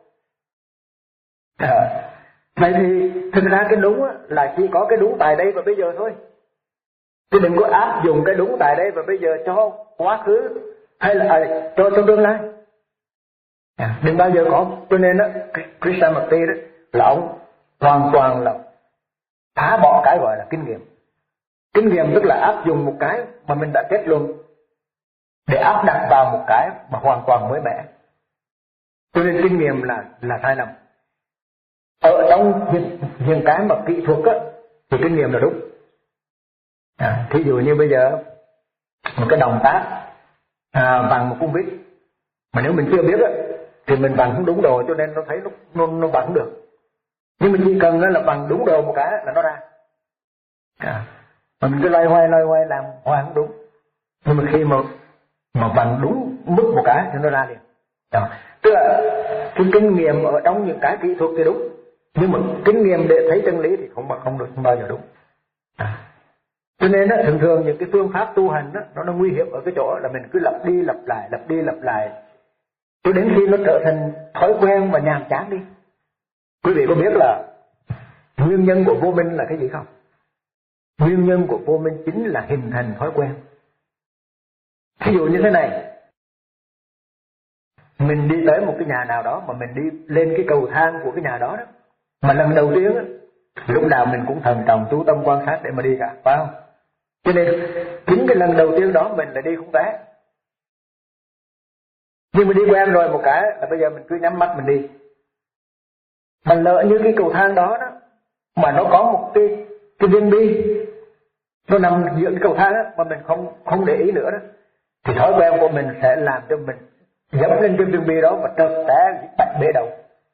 À, vậy thì thực ra cái đúng là chỉ có cái đúng tại đây và bây giờ thôi. Chứ đừng có áp dụng cái đúng tại đây và bây giờ cho quá khứ hay là à, cho cho tương lai. À, đừng bao giờ có. Cho nên đó, Krishnamurti đó là ông hoàn toàn là phá bỏ cái gọi là kinh nghiệm. Kinh nghiệm tức là áp dụng một cái mà mình đã kết luận để áp đặt vào một cái mà hoàn toàn mới mẻ. Cho nên kinh nghiệm là là sai lầm. Ở trong những, những cái mà kỹ thuật á, thì kinh nghiệm là đúng. À, thí dụ như bây giờ một cái động tác à, vặn một cung vít, mà nếu mình chưa biết á, thì mình vặn không đúng đồ, cho nên nó thấy nó nó, nó vặn được. Nhưng mình chỉ cần là vặn đúng đồ một cái là nó ra. À, mà mình cứ loay hoay loay hoay làm hoài không đúng. Nhưng mà khi mà mà vặn đúng mức một cái thì nó ra liền. Đó. Tức là cái kinh nghiệm ở trong những cái kỹ thuật thì đúng, nhưng mà kinh nghiệm để thấy chân lý thì không không được, không bao giờ đúng. À. Cho nên đó, thường thường những cái phương pháp tu hành đó, nó nó nguy hiểm ở cái chỗ là mình cứ lặp đi lặp lại lặp đi lặp lại cho đến khi nó trở thành thói quen và nhàm chán đi. Quý vị có biết là nguyên nhân của vô minh là cái gì không? Nguyên nhân của vô minh chính là hình thành thói quen. Ví dụ như thế này, mình đi tới một cái nhà nào đó mà mình đi lên cái cầu thang của cái nhà đó đó, mà lần đầu tiên á, lúc nào mình cũng thận trọng chú tâm quan sát để mà đi cả, phải không? Cho nên chính cái lần đầu tiên đó mình lại đi không té. Nhưng mà đi quen rồi một cái là bây giờ mình cứ nhắm mắt mình đi. Mà lỡ như cái cầu thang đó đó mà nó có một cái cái viên bi nó nằm giữa cái cầu thang đó, mà mình không không để ý nữa đó, thì thói quen của mình sẽ làm cho mình dẫm lên cái viên bi đó và trượt té bạch bể đầu.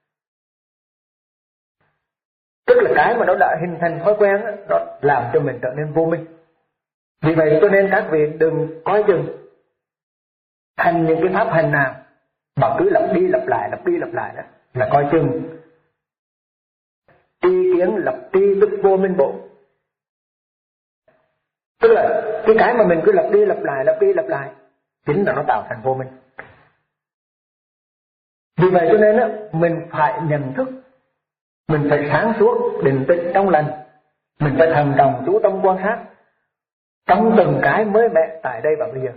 Tức là cái mà nó đã hình thành thói quen đó, nó làm cho mình trở nên vô minh. Vì vậy cho nên các vị đừng coi chừng hành những cái pháp hành nào mà cứ lặp đi lặp lại lặp đi lặp lại đó là coi chừng tri kiến lập tri tức vô minh bộ. Tức là cái cái mà mình cứ lặp đi lặp lại lặp đi lặp lại chính là nó tạo thành vô minh. Vì vậy cho nên á, mình phải nhận thức, mình phải sáng suốt, định tĩnh trong lành, mình phải thần trọng chú tâm quan sát trong từng cái mới mẻ tại đây và bây giờ.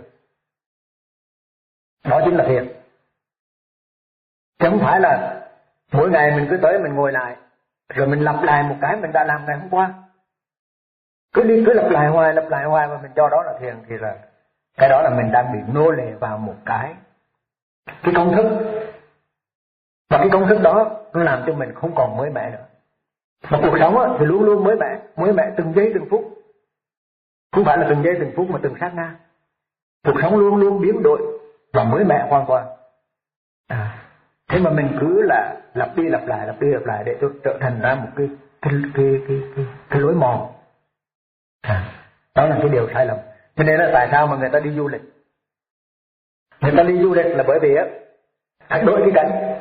Đó chính là thiền. Chứ không phải là mỗi ngày mình cứ tới mình ngồi lại rồi mình lặp lại một cái mình đã làm ngày hôm qua. Cứ đi cứ lặp lại hoài lặp lại hoài mà mình cho đó là thiền thì là cái đó là mình đang bị nô lệ vào một cái cái công thức. Và cái công thức đó nó làm cho mình không còn mới mẻ nữa. Mà cuộc sống thì luôn luôn mới mẻ, mới mẻ từng giây từng phút. Không phải là từng giây từng phút mà từng sát na. Cuộc sống luôn luôn biến đổi và mới mẻ hoàn toàn. À, Thế mà mình cứ là lặp đi lặp lại, lặp đi lặp lại để cho trở thành ra một cái cái cái cái cái, cái lối mòn. À, đó là cái điều sai lầm. Cho nên là tại sao mà người ta đi du lịch? Người ta đi du lịch là bởi vì á, thay đổi cái cảnh.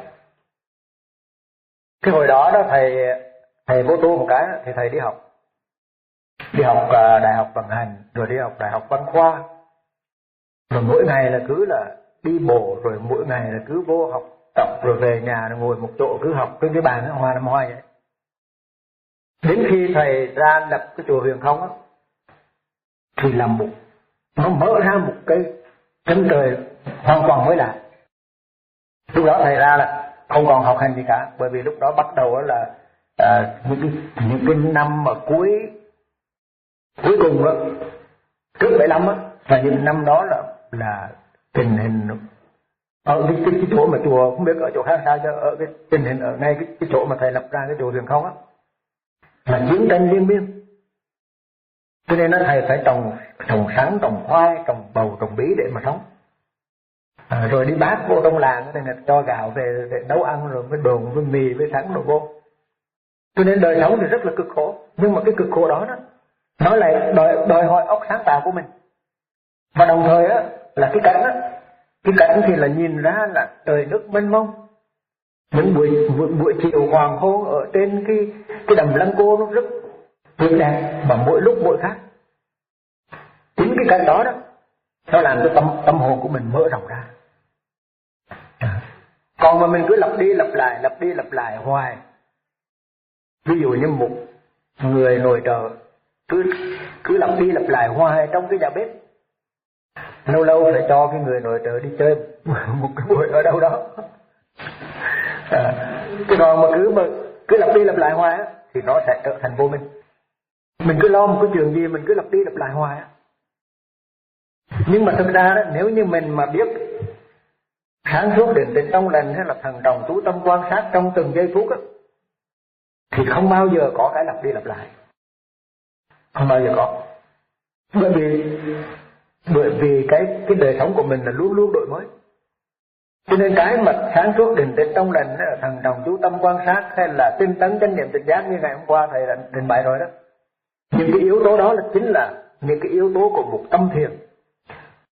Cái hồi đó đó thầy thầy vô tu một cái thì thầy đi học, đi học uh, đại học vận hành, rồi đi học đại học văn khoa, rồi mỗi ngày là cứ là đi bộ, rồi mỗi ngày là cứ vô học tập, rồi về nhà rồi ngồi một chỗ cứ học trên cái bàn hoa năm hoa vậy. Đến khi thầy ra lập cái chùa Huyền Không á, thì làm một nó mở ra một cái chân trời hoàn toàn mới lạ. Lúc đó thầy ra là không còn học hành gì cả, bởi vì lúc đó bắt đầu là à, những cái những cái năm mà cuối cuối cùng á, trước bảy lăm á, và những năm đó là là tình hình ở cái, cái, cái chỗ mà chùa không biết ở chỗ khác sao, cho ở cái tình hình ở ngay cái, cái chỗ mà thầy lập ra cái chùa Huyền Không á là chiến tranh liên miên. Cho nên nó thầy phải trồng trồng sắn, trồng khoai, trồng bầu, trồng bí để mà sống. À, rồi đi bác vô trong làng thì cho gạo về để nấu ăn, rồi với đồn, với mì, với sắn đồ vô. Cho nên đời sống thì rất là cực khổ. Nhưng mà cái cực khổ đó, đó nó lại đòi, đòi hỏi óc sáng tạo của mình. Và đồng thời á, là cái cảnh á, cái cảnh thì là nhìn ra là trời nước mênh mông. Những buổi, buổi, buổi chiều hoàng hôn ở trên cái, cái đầm Lăng Cô nó rất tuyệt đẹp, mà mỗi lúc mỗi khác. Chính cái cảnh đó đó nó làm cho tâm, tâm hồn của mình mở rộng ra. À. Còn mà mình cứ lặp đi lặp lại, lặp đi lặp lại hoài. Ví dụ như một người nội trợ cứ cứ lặp đi lặp lại hoài trong cái nhà bếp, lâu lâu phải cho cái người nội trợ đi chơi một cái buổi ở đâu đó. À, cái còn mà cứ mà cứ lặp đi lặp lại hoài á, thì nó sẽ trở thành vô minh. Mình cứ lo một cái chuyện gì mình cứ lặp đi lặp lại hoài á. Nhưng mà thực ra đó, nếu như mình mà biết sáng suốt định tĩnh trong lành hay là thần trọng chú tâm quan sát trong từng giây phút á, thì không bao giờ có cái lặp đi lặp lại, không bao giờ có. Bởi vì bởi vì cái cái đời sống của mình là luôn luôn đổi mới. Cho nên cái mà sáng suốt định tĩnh trong lành hay là thần trọng chú tâm quan sát hay là tinh tấn chánh niệm tỉnh giác như ngày hôm qua thầy đã trình bày rồi đó, những cái yếu tố đó là chính là những cái yếu tố của một tâm thiền.